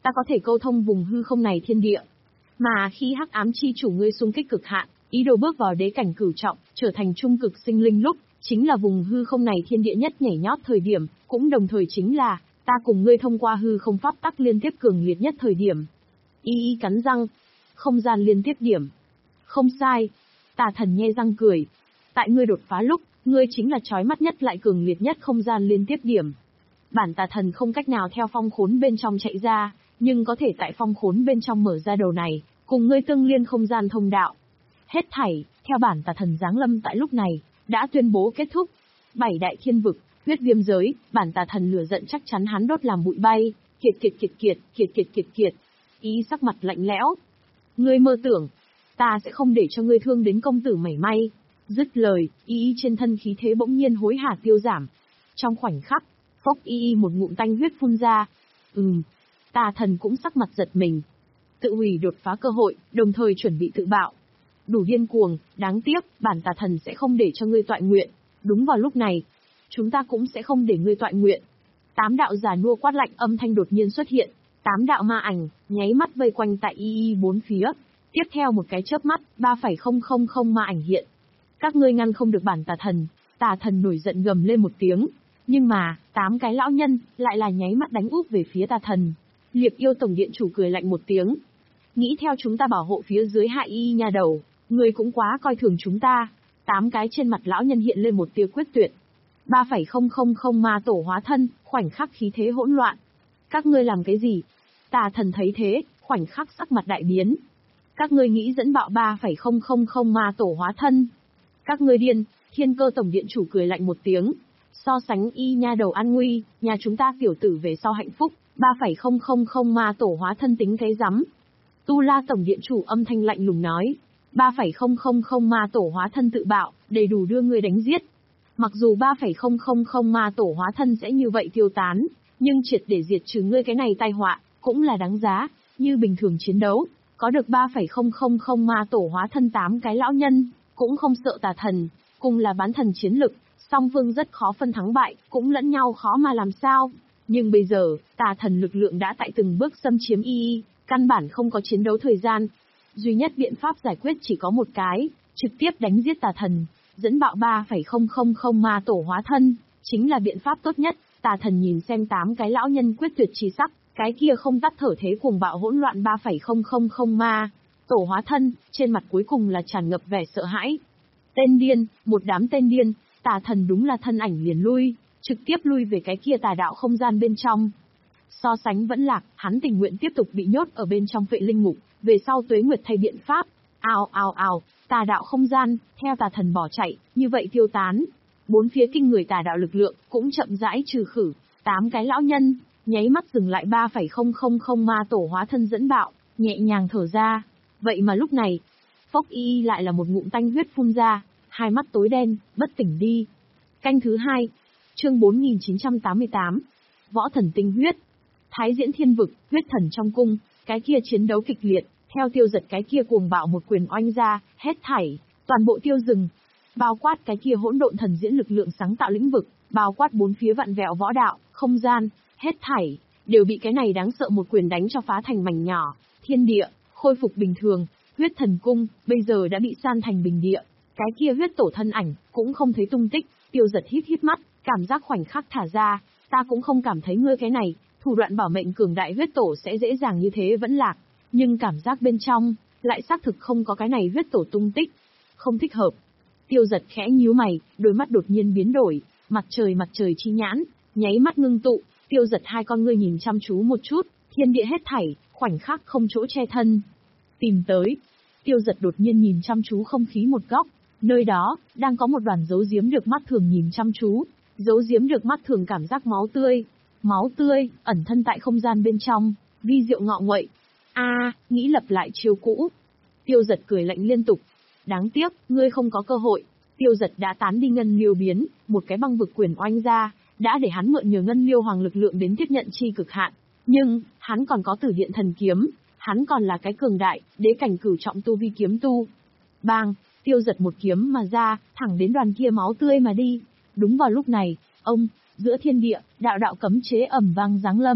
ta có thể câu thông vùng hư không này thiên địa. Mà khi hắc ám chi chủ ngươi xung kích cực hạn, ý đồ bước vào đế cảnh cửu trọng, trở thành trung cực sinh linh lúc, chính là vùng hư không này thiên địa nhất nhảy nhót thời điểm, cũng đồng thời chính là, ta cùng ngươi thông qua hư không pháp tắc liên tiếp cường liệt nhất thời điểm. Y y cắn răng, không gian liên tiếp điểm. Không sai. Tà thần nhe răng cười. Tại ngươi đột phá lúc, ngươi chính là chói mắt nhất lại cường liệt nhất không gian liên tiếp điểm. Bản tà thần không cách nào theo phong khốn bên trong chạy ra, nhưng có thể tại phong khốn bên trong mở ra đầu này, cùng ngươi tương liên không gian thông đạo. Hết thảy, theo bản tà thần giáng lâm tại lúc này, đã tuyên bố kết thúc. Bảy đại thiên vực, huyết viêm giới, bản tà thần lửa giận chắc chắn hắn đốt làm bụi bay, kiệt kiệt kiệt kiệt, kiệt kiệt kiệt kiệt. Ý sắc mặt lạnh lẽo. Ngươi mơ tưởng, ta sẽ không để cho ngươi thương đến công tử mảy may. Dứt lời, y y trên thân khí thế bỗng nhiên hối hả tiêu giảm. Trong khoảnh khắc, phốc y y một ngụm tanh huyết phun ra. Ừm, tà thần cũng sắc mặt giật mình. Tự hủy đột phá cơ hội, đồng thời chuẩn bị tự bạo. Đủ điên cuồng, đáng tiếc, bản tà thần sẽ không để cho ngươi toại nguyện. Đúng vào lúc này, chúng ta cũng sẽ không để ngươi toại nguyện. Tám đạo già nua quát lạnh âm thanh đột nhiên xuất hiện. Tám đạo ma ảnh, nháy mắt vây quanh tại y y bốn phía. Tiếp theo một cái chớp mắt, ba phẩy không không không ma ảnh hiện. Các ngươi ngăn không được bản tà thần. Tà thần nổi giận gầm lên một tiếng. Nhưng mà, tám cái lão nhân, lại là nháy mắt đánh úp về phía tà thần. Liệp yêu tổng điện chủ cười lạnh một tiếng. Nghĩ theo chúng ta bảo hộ phía dưới hại y nha đầu, ngươi cũng quá coi thường chúng ta. Tám cái trên mặt lão nhân hiện lên một tia quyết tuyệt. ba phẩy không không không ma tổ hóa thân, khoảnh khắc khí thế hỗn loạn. Các ngươi làm cái gì? Tà thần thấy thế, khoảnh khắc sắc mặt đại biến. Các ngươi nghĩ dẫn bạo ba phẩy không không không ma tổ hóa thân. Các ngươi điên, thiên cơ tổng điện chủ cười lạnh một tiếng. So sánh y nha đầu an nguy, nhà chúng ta tiểu tử về sau hạnh phúc, ba phẩy không không không ma tổ hóa thân tính cái rắm. Tu La tổng điện chủ âm thanh lạnh lùng nói. ba phẩy không không không ma tổ hóa thân tự bạo, đầy đủ đưa ngươi đánh giết. Mặc dù ba phẩy không không không ma tổ hóa thân sẽ như vậy tiêu tán, nhưng triệt để diệt trừ ngươi cái này tai họa, cũng là đáng giá. Như bình thường chiến đấu, có được ba phẩy không không không ma tổ hóa thân tám cái lão nhân, cũng không sợ tà thần, cùng là bán thần chiến lực, song phương rất khó phân thắng bại, cũng lẫn nhau khó mà làm sao. Nhưng bây giờ, tà thần lực lượng đã tại từng bước xâm chiếm y y, căn bản không có chiến đấu thời gian. Duy nhất biện pháp giải quyết chỉ có một cái, trực tiếp đánh giết tà thần, dẫn bạo ba phẩy không không không ma tổ hóa thân, chính là biện pháp tốt nhất. Tà thần nhìn xem tám cái lão nhân quyết tuyệt chi sắc, cái kia không tắt thở thế cuồng bạo hỗn loạn ba phẩy không không không ma tổ hóa thân, trên mặt cuối cùng là tràn ngập vẻ sợ hãi. Tên điên, một đám tên điên, tà thần đúng là thân ảnh liền lui, trực tiếp lui về cái kia tà đạo không gian bên trong. So sánh vẫn lạc, hắn tình nguyện tiếp tục bị nhốt ở bên trong vệ linh ngục, về sau tuế nguyệt thay biện pháp. Ào ào ào, tà đạo không gian, theo tà thần bỏ chạy, như vậy tiêu tán. Bốn phía kinh người tà đạo lực lượng, cũng chậm rãi trừ khử. Tám cái lão nhân, nháy mắt dừng lại ba phẩy không không không ma tổ hóa thân dẫn bạo, nhẹ nhàng thở ra. Vậy mà lúc này, phốc y lại là một ngụm tanh huyết phun ra, hai mắt tối đen, bất tỉnh đi. Canh thứ hai, chương bốn nghìn chín trăm tám mươi tám, võ thần tinh huyết. Thái diễn thiên vực, huyết thần trong cung, cái kia chiến đấu kịch liệt, theo tiêu giật cái kia cuồng bạo một quyền oanh ra, hết thảy, toàn bộ tiêu rừng. Bao quát cái kia hỗn độn thần diễn lực lượng sáng tạo lĩnh vực, bao quát bốn phía vặn vẹo võ đạo, không gian, hết thảy, đều bị cái này đáng sợ một quyền đánh cho phá thành mảnh nhỏ. Thiên địa, khôi phục bình thường, huyết thần cung, bây giờ đã bị san thành bình địa. Cái kia huyết tổ thân ảnh, cũng không thấy tung tích, tiêu giật híp híp mắt, cảm giác khoảnh khắc thả ra, ta cũng không cảm thấy ngươi cái này, thủ đoạn bảo mệnh cường đại huyết tổ sẽ dễ dàng như thế vẫn lạc. Nhưng cảm giác bên trong, lại xác thực không có cái này huyết tổ tung tích. Không thích hợp. Tiêu giật khẽ nhíu mày, đôi mắt đột nhiên biến đổi, mặt trời mặt trời chi nhãn, nháy mắt ngưng tụ, tiêu giật hai con ngươi nhìn chăm chú một chút, thiên địa hết thảy, khoảnh khắc không chỗ che thân. Tìm tới. Tiêu giật đột nhiên nhìn chăm chú không khí một góc, nơi đó, đang có một đoàn dấu giếm được mắt thường nhìn chăm chú, dấu giếm được mắt thường cảm giác máu tươi. Máu tươi, ẩn thân tại không gian bên trong, vi diệu ngọ nguậy. A, à, nghĩ lập lại chiêu cũ. Tiêu giật cười lạnh liên tục. Đáng tiếc, ngươi không có cơ hội. Tiêu giật đã tán đi ngân liêu biến, một cái băng vực quyền oanh ra, đã để hắn mượn nhờ ngân liêu hoàng lực lượng đến tiếp nhận chi cực hạn. Nhưng, hắn còn có tử điện thần kiếm, hắn còn là cái cường đại, đế cảnh cửu trọng tu vi kiếm tu. Bang, tiêu giật một kiếm mà ra, thẳng đến đoàn kia máu tươi mà đi. Đúng vào lúc này, ông, giữa thiên địa, đạo đạo cấm chế ầm vang giáng lâm.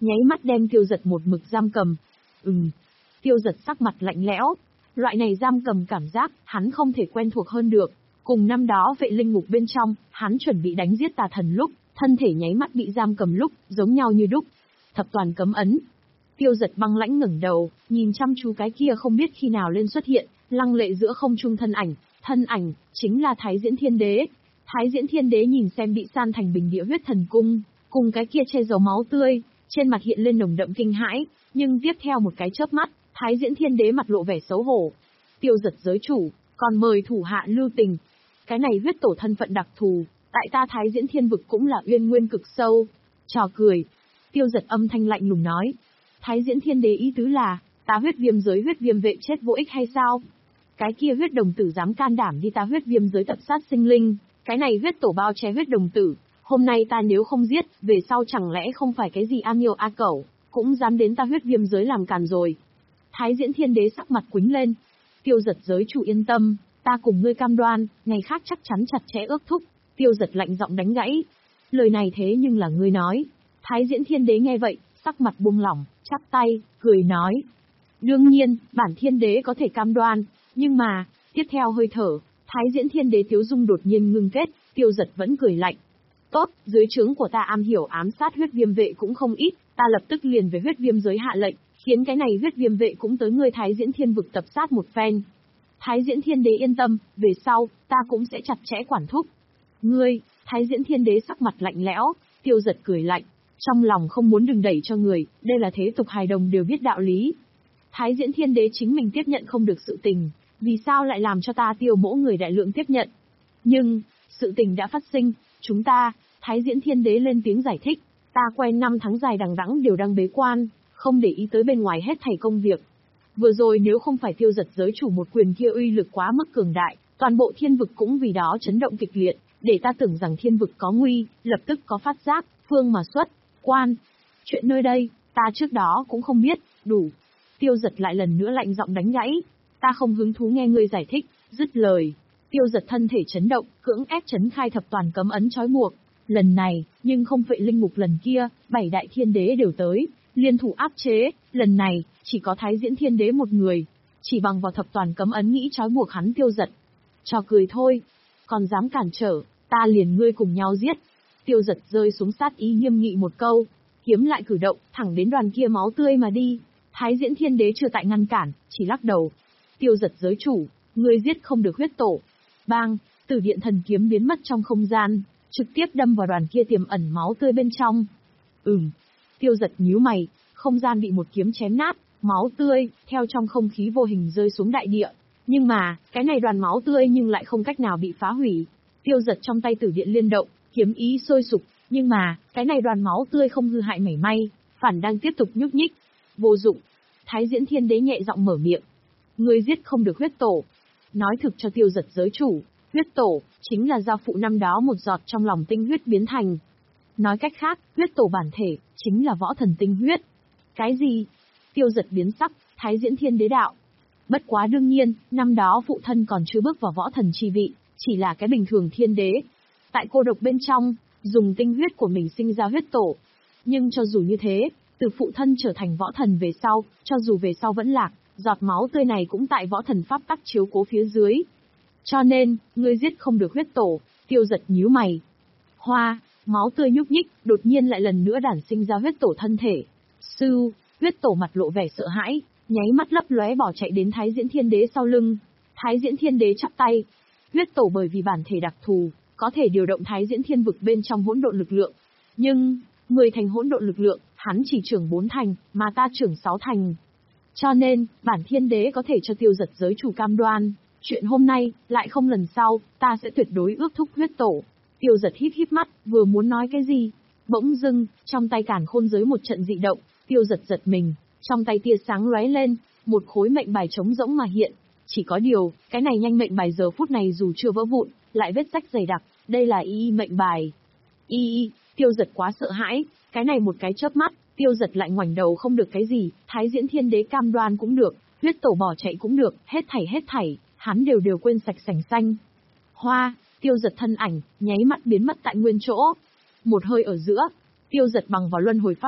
nháy mắt đem Tiêu Giật một mực giam cầm. Ừm. Tiêu Giật sắc mặt lạnh lẽo. Loại này giam cầm cảm giác, hắn không thể quen thuộc hơn được. Cùng năm đó vệ linh ngục bên trong, hắn chuẩn bị đánh giết tà thần lúc, thân thể nháy mắt bị giam cầm lúc, giống nhau như đúc. Thập toàn cấm ấn. Tiêu Giật băng lãnh ngẩng đầu, nhìn chăm chú cái kia không biết khi nào lên xuất hiện, lăng lệ giữa không trung thân ảnh. Thân ảnh, chính là Thái Diễn Thiên Đế. Thái Diễn Thiên Đế nhìn xem bị san thành bình địa huyết thần cung, cùng cái kia che giấu máu tươi, trên mặt hiện lên nồng đậm kinh hãi, nhưng tiếp theo một cái chớp mắt, Thái Diễn Thiên Đế mặt lộ vẻ xấu hổ. Tiêu Giật giới chủ, còn mời thủ hạ lưu tình. Cái này huyết tổ thân phận đặc thù, tại ta Thái Diễn Thiên vực cũng là uyên nguyên cực sâu. Trò cười. Tiêu Giật âm thanh lạnh lùng nói. Thái Diễn Thiên Đế ý tứ là, ta huyết viêm giới huyết viêm vệ chết vô ích hay sao? Cái kia huyết đồng tử dám can đảm đi ta huyết viêm giới tập sát sinh linh, cái này huyết tổ bao che huyết đồng tử, hôm nay ta nếu không giết, về sau chẳng lẽ không phải cái gì a miêu a cẩu, cũng dám đến ta huyết viêm giới làm càn rồi. Thái Diễn Thiên Đế sắc mặt quĩnh lên. Tiêu Giật giới chủ yên tâm, ta cùng ngươi cam đoan, ngày khác chắc chắn chặt chẽ ước thúc. Tiêu Giật lạnh giọng đánh gãy. Lời này thế nhưng là ngươi nói. Thái Diễn Thiên Đế nghe vậy, sắc mặt buông lỏng, chắp tay, cười nói. Đương nhiên, bản Thiên Đế có thể cam đoan, nhưng mà, tiếp theo hơi thở, Thái Diễn Thiên Đế tiếu dung đột nhiên ngưng kết, Tiêu Giật vẫn cười lạnh. Tốt, dưới trướng của ta am hiểu ám sát huyết viêm vệ cũng không ít, ta lập tức liền về huyết viêm giới hạ lệnh, khiến cái này huyết viêm vệ cũng tới ngươi Thái Diễn Thiên vực tập sát một phen. Thái Diễn Thiên Đế yên tâm, về sau, ta cũng sẽ chặt chẽ quản thúc. Ngươi, Thái Diễn Thiên Đế sắc mặt lạnh lẽo, Tiêu Giật cười lạnh, trong lòng không muốn đừng đẩy cho người, đây là thế tục hài đồng đều biết đạo lý. Thái Diễn Thiên Đế chính mình tiếp nhận không được sự tình, vì sao lại làm cho ta Tiêu mỗ người đại lượng tiếp nhận? Nhưng, sự tình đã phát sinh, chúng ta, Thái Diễn Thiên Đế lên tiếng giải thích, ta quen năm tháng dài đằng đẵng đều đang bế quan, không để ý tới bên ngoài hết thảy công việc. Vừa rồi nếu không phải Tiêu Giật giới chủ một quyền kia uy lực quá mức cường đại, toàn bộ thiên vực cũng vì đó chấn động kịch liệt, để ta tưởng rằng thiên vực có nguy, lập tức có phát giác, phương mà xuất, quan. Chuyện nơi đây, ta trước đó cũng không biết, đủ. Tiêu Giật lại lần nữa lạnh giọng đánh gãy, ta không hứng thú nghe ngươi giải thích, dứt lời. Tiêu Giật thân thể chấn động, cưỡng ép chấn khai thập toàn cấm ấn trói buộc. Lần này, nhưng không vệ linh ngục lần kia, bảy đại thiên đế đều tới, liên thủ áp chế, lần này, chỉ có Thái Diễn Thiên Đế một người, chỉ bằng vào thập toàn cấm ấn nghĩ trói buộc hắn Tiêu Giật. Trò cười thôi, còn dám cản trở, ta liền ngươi cùng nhau giết. Tiêu Giật rơi xuống sát ý nghiêm nghị một câu, kiếm lại cử động, thẳng đến đoàn kia máu tươi mà đi. Thái Diễn Thiên Đế chưa tại ngăn cản, chỉ lắc đầu. Tiêu Giật giới chủ, ngươi giết không được huyết tổ. Bang, Tử Điện thần kiếm biến mất trong không gian, trực tiếp đâm vào đoàn kia tiềm ẩn máu tươi bên trong. Ừm. Tiêu Giật nhíu mày, không gian bị một kiếm chém nát, máu tươi, theo trong không khí vô hình rơi xuống đại địa. Nhưng mà, cái này đoàn máu tươi nhưng lại không cách nào bị phá hủy. Tiêu Giật trong tay Tử Điện liên động, kiếm ý sôi sục, nhưng mà, cái này đoàn máu tươi không hư hại mảy may, phản đang tiếp tục nhúc nhích. Vô dụng. Thái Diễn Thiên Đế nhẹ giọng mở miệng. Ngươi giết không được huyết tổ. Nói thực cho Tiêu Giật giới chủ, huyết tổ, chính là giao phụ năm đó một giọt trong lòng tinh huyết biến thành. Nói cách khác, huyết tổ bản thể, chính là võ thần tinh huyết. Cái gì? Tiêu Giật biến sắc, Thái Diễn Thiên Đế đạo. Bất quá đương nhiên, năm đó phụ thân còn chưa bước vào võ thần chi vị, chỉ là cái bình thường thiên đế. Tại cô độc bên trong, dùng tinh huyết của mình sinh ra huyết tổ. Nhưng cho dù như thế, từ phụ thân trở thành võ thần về sau, cho dù về sau vẫn lạc, giọt máu tươi này cũng tại võ thần pháp tắc chiếu cố phía dưới. Cho nên, ngươi giết không được huyết tổ. Tiêu Giật nhíu mày. Hoa, máu tươi nhúc nhích, đột nhiên lại lần nữa đản sinh ra huyết tổ thân thể. Sư, huyết tổ mặt lộ vẻ sợ hãi, nháy mắt lấp lóe bỏ chạy đến Thái Diễn Thiên Đế sau lưng. Thái Diễn Thiên Đế chắp tay. Huyết tổ bởi vì bản thể đặc thù, có thể điều động Thái Diễn Thiên vực bên trong hỗn độn lực lượng. Nhưng, mười thành hỗn độn lực lượng, hắn chỉ trưởng bốn thành, mà ta trưởng sáu thành. Cho nên, bản Thiên Đế có thể cho Tiêu Giật giới chủ cam đoan, chuyện hôm nay, lại không lần sau, ta sẽ tuyệt đối ước thúc huyết tổ. Tiêu Giật híp híp mắt, vừa muốn nói cái gì, bỗng dưng, trong tay càn khôn giới một trận dị động, Tiêu Giật giật mình, trong tay tia sáng lóe lên, một khối mệnh bài trống rỗng mà hiện. Chỉ có điều, cái này nhanh mệnh bài giờ phút này dù chưa vỡ vụn, lại vết rách dày đặc, đây là y y mệnh bài. Y y, Tiêu Giật quá sợ hãi, cái này một cái chớp mắt, Tiêu Giật lại ngoảnh đầu không được cái gì, Thái Diễn Thiên Đế cam đoan cũng được, huyết tổ bỏ chạy cũng được, hết thảy hết thảy, hắn đều đều quên sạch sành xanh. Hoa, Tiêu Giật thân ảnh, nháy mắt biến mất tại nguyên chỗ. Một hơi ở giữa, Tiêu Giật bằng vào luân hồi pháp tắc,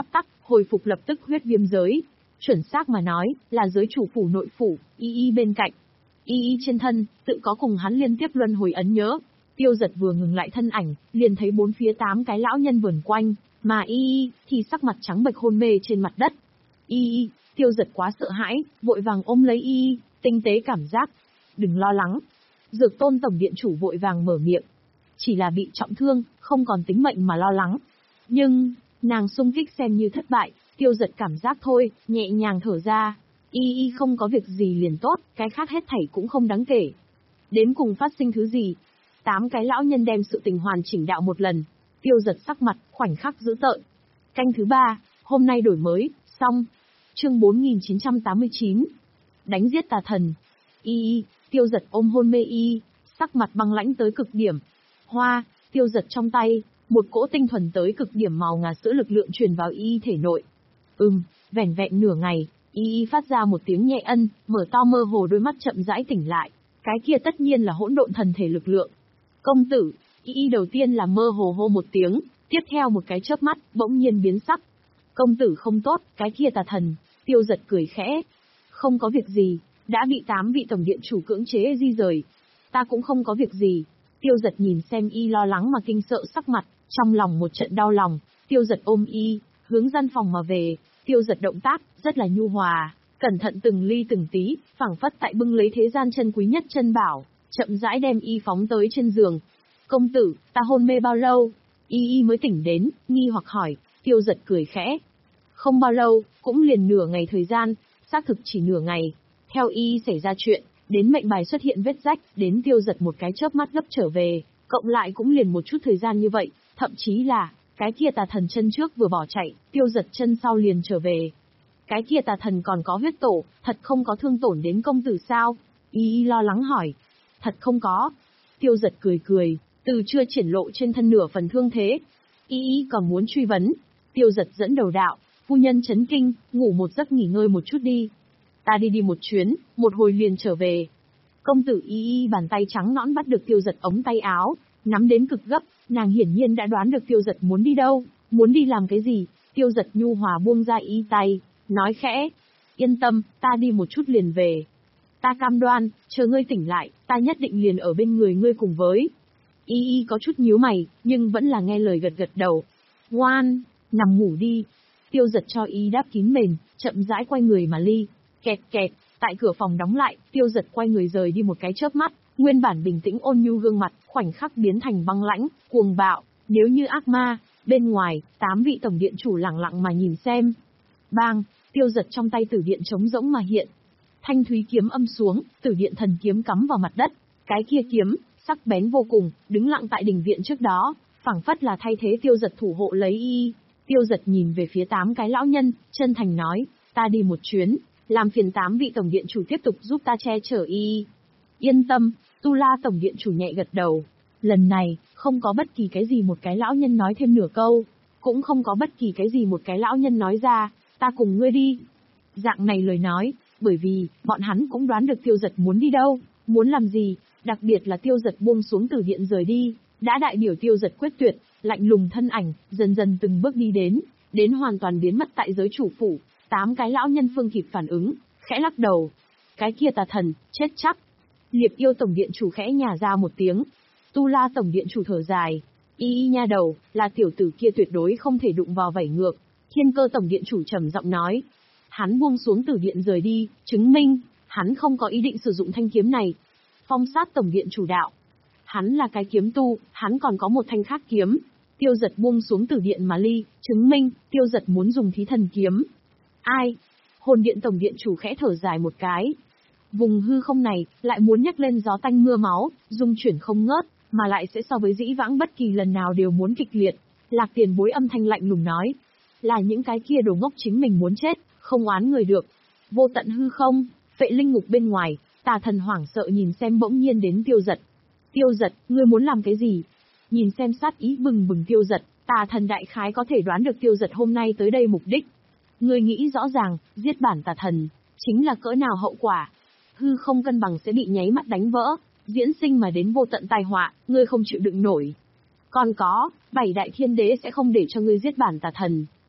hồi phục lập tức huyết viêm giới. Chuẩn xác mà nói, là giới chủ phủ nội phủ, y y bên cạnh. Y y trên thân, tự có cùng hắn liên tiếp luân hồi ấn nhớ. Tiêu Giật vừa ngừng lại thân ảnh, liền thấy bốn phía tám cái lão nhân vờn quanh, mà y y thì sắc mặt trắng bệch hôn mê trên mặt đất. Y y, Tiêu Giật quá sợ hãi, vội vàng ôm lấy y y, tinh tế cảm giác. Đừng lo lắng. Dược Tôn tổng điện chủ vội vàng mở miệng. Chỉ là bị trọng thương, không còn tính mệnh mà lo lắng. Nhưng, nàng xung kích xem như thất bại, Tiêu Giật cảm giác thôi, nhẹ nhàng thở ra. Y y không có việc gì liền tốt, cái khác hết thảy cũng không đáng kể. Đến cùng phát sinh thứ gì? Tám cái lão nhân đem sự tình hoàn chỉnh đạo một lần. Tiêu Giật sắc mặt, khoảnh khắc dữ tợn. Canh thứ ba, hôm nay đổi mới, xong. Chương bốn nghìn chín trăm tám mươi chín. Đánh giết tà thần. Y y, Tiêu Giật ôm hôn mê y, sắc mặt băng lãnh tới cực điểm. Hoa, Tiêu Giật trong tay, một cỗ tinh thuần tới cực điểm màu ngà sữa lực lượng truyền vào y thể nội. Ừm, vẻn vẹn nửa ngày, y y phát ra một tiếng nhẹ ân, mở to mơ hồ đôi mắt chậm rãi tỉnh lại. Cái kia tất nhiên là hỗn độn thần thể lực lượng. Công tử, y y đầu tiên là mơ hồ hô một tiếng, tiếp theo một cái chớp mắt, bỗng nhiên biến sắc. Công tử không tốt, cái kia tà thần. Tiêu Giật cười khẽ. Không có việc gì, đã bị tám vị tổng điện chủ cưỡng chế di rời. Ta cũng không có việc gì. Tiêu Giật nhìn xem y lo lắng mà kinh sợ sắc mặt, trong lòng một trận đau lòng. Tiêu Giật ôm y, hướng gian phòng mà về. Tiêu Giật động tác, rất là nhu hòa, cẩn thận từng ly từng tí, phảng phất tại bưng lấy thế gian chân quý nhất chân bảo, chậm rãi đem y phóng tới trên giường. Công tử, ta hôn mê bao lâu? Y y mới tỉnh đến, nghi hoặc hỏi. Tiêu Giật cười khẽ. Không bao lâu, cũng liền nửa ngày thời gian, xác thực chỉ nửa ngày. Theo y xảy ra chuyện, đến mệnh bài xuất hiện vết rách, đến Tiêu Giật một cái chớp mắt gấp trở về, cộng lại cũng liền một chút thời gian như vậy, thậm chí là, cái kia tà thần chân trước vừa bỏ chạy, Tiêu Giật chân sau liền trở về. Cái kia tà thần còn có huyết tổ, thật không có thương tổn đến công tử sao? Y y lo lắng hỏi. Thật không có. Tiêu Giật cười cười, từ chưa triển lộ trên thân nửa phần thương thế. Y y còn muốn truy vấn. Tiêu Giật dẫn đầu đạo, phu nhân chấn kinh, ngủ một giấc nghỉ ngơi một chút đi. Ta đi đi một chuyến, một hồi liền trở về. Công tử y y bàn tay trắng nõn bắt được Tiêu Giật ống tay áo, nắm đến cực gấp, nàng hiển nhiên đã đoán được Tiêu Giật muốn đi đâu, muốn đi làm cái gì. Tiêu Giật nhu hòa buông ra y tay, nói khẽ, yên tâm, ta đi một chút liền về. Ta cam đoan, chờ ngươi tỉnh lại, ta nhất định liền ở bên người ngươi cùng với. Y y có chút nhíu mày, nhưng vẫn là nghe lời gật gật đầu. Ngoan, nằm ngủ đi. Tiêu Giật cho y đáp kín mền, chậm rãi quay người mà ly. Kẹt kẹt, tại cửa phòng đóng lại, Tiêu Giật quay người rời đi một cái chớp mắt, nguyên bản bình tĩnh ôn nhu gương mặt, khoảnh khắc biến thành băng lãnh, cuồng bạo, nếu như ác ma. Bên ngoài, tám vị tổng điện chủ lặng lặng mà nhìn xem. Bang, Tiêu Giật trong tay tử điện trống rỗng mà hiện. Thanh thúy kiếm âm xuống, tử điện thần kiếm cắm vào mặt đất. Cái kia kiếm, sắc bén vô cùng, đứng lặng tại đình viện trước đó, phảng phất là thay thế Tiêu Giật thủ hộ lấy y. Tiêu Giật nhìn về phía tám cái lão nhân, chân thành nói, ta đi một chuyến, làm phiền tám vị tổng điện chủ tiếp tục giúp ta che chở y. Yên tâm, Tu La tổng điện chủ nhẹ gật đầu. Lần này, không có bất kỳ cái gì một cái lão nhân nói thêm nửa câu, cũng không có bất kỳ cái gì một cái lão nhân nói ra, ta cùng ngươi đi. Dạng này lời nói, bởi vì, bọn hắn cũng đoán được Tiêu Giật muốn đi đâu, muốn làm gì, đặc biệt là Tiêu Giật buông xuống tử điện rời đi, đã đại biểu Tiêu Giật quyết tuyệt, lạnh lùng thân ảnh, dần dần từng bước đi đến, đến hoàn toàn biến mất tại giới chủ phủ. Tám cái lão nhân phương kịp phản ứng, khẽ lắc đầu. Cái kia tà thần, chết chắc. Liệp Yêu tổng điện chủ khẽ nhả ra một tiếng. Tu La tổng điện chủ thở dài. Y y nha đầu, là tiểu tử kia tuyệt đối không thể đụng vào vảy ngược. Thiên Cơ tổng điện chủ trầm giọng nói. Hắn buông xuống tử điện rời đi, chứng minh, hắn không có ý định sử dụng thanh kiếm này. Phong Sát tổng điện chủ đạo. Hắn là cái kiếm tu, hắn còn có một thanh khác kiếm. Tiêu Giật buông xuống tử điện mà ly, chứng minh, Tiêu Giật muốn dùng thí thần kiếm. Ai? Hồn điện tổng điện chủ khẽ thở dài một cái. Vùng hư không này, lại muốn nhắc lên gió tanh mưa máu, dung chuyển không ngớt, mà lại sẽ so với dĩ vãng bất kỳ lần nào đều muốn kịch liệt. Lạc Tiền Bối âm thanh lạnh lùng nói. Là những cái kia đồ ngốc chính mình muốn chết, không oán người được. Vô tận hư không, Phệ Linh ngục bên ngoài, tà thần hoảng sợ nhìn xem bỗng nhiên đến Tiêu Giật. Tiêu Giật, ngươi muốn làm cái gì? Nhìn xem sát ý bừng bừng Tiêu Giật, tà thần đại khái có thể đoán được Tiêu Giật hôm nay tới đây mục đích. Ngươi nghĩ rõ ràng, giết bản tà thần, chính là cỡ nào hậu quả. Hư không cân bằng sẽ bị nháy mắt đánh vỡ, diễn sinh mà đến vô tận tai họa, ngươi không chịu đựng nổi. Còn có, bảy đại thiên đế sẽ không để cho ngươi giết bản tà thần.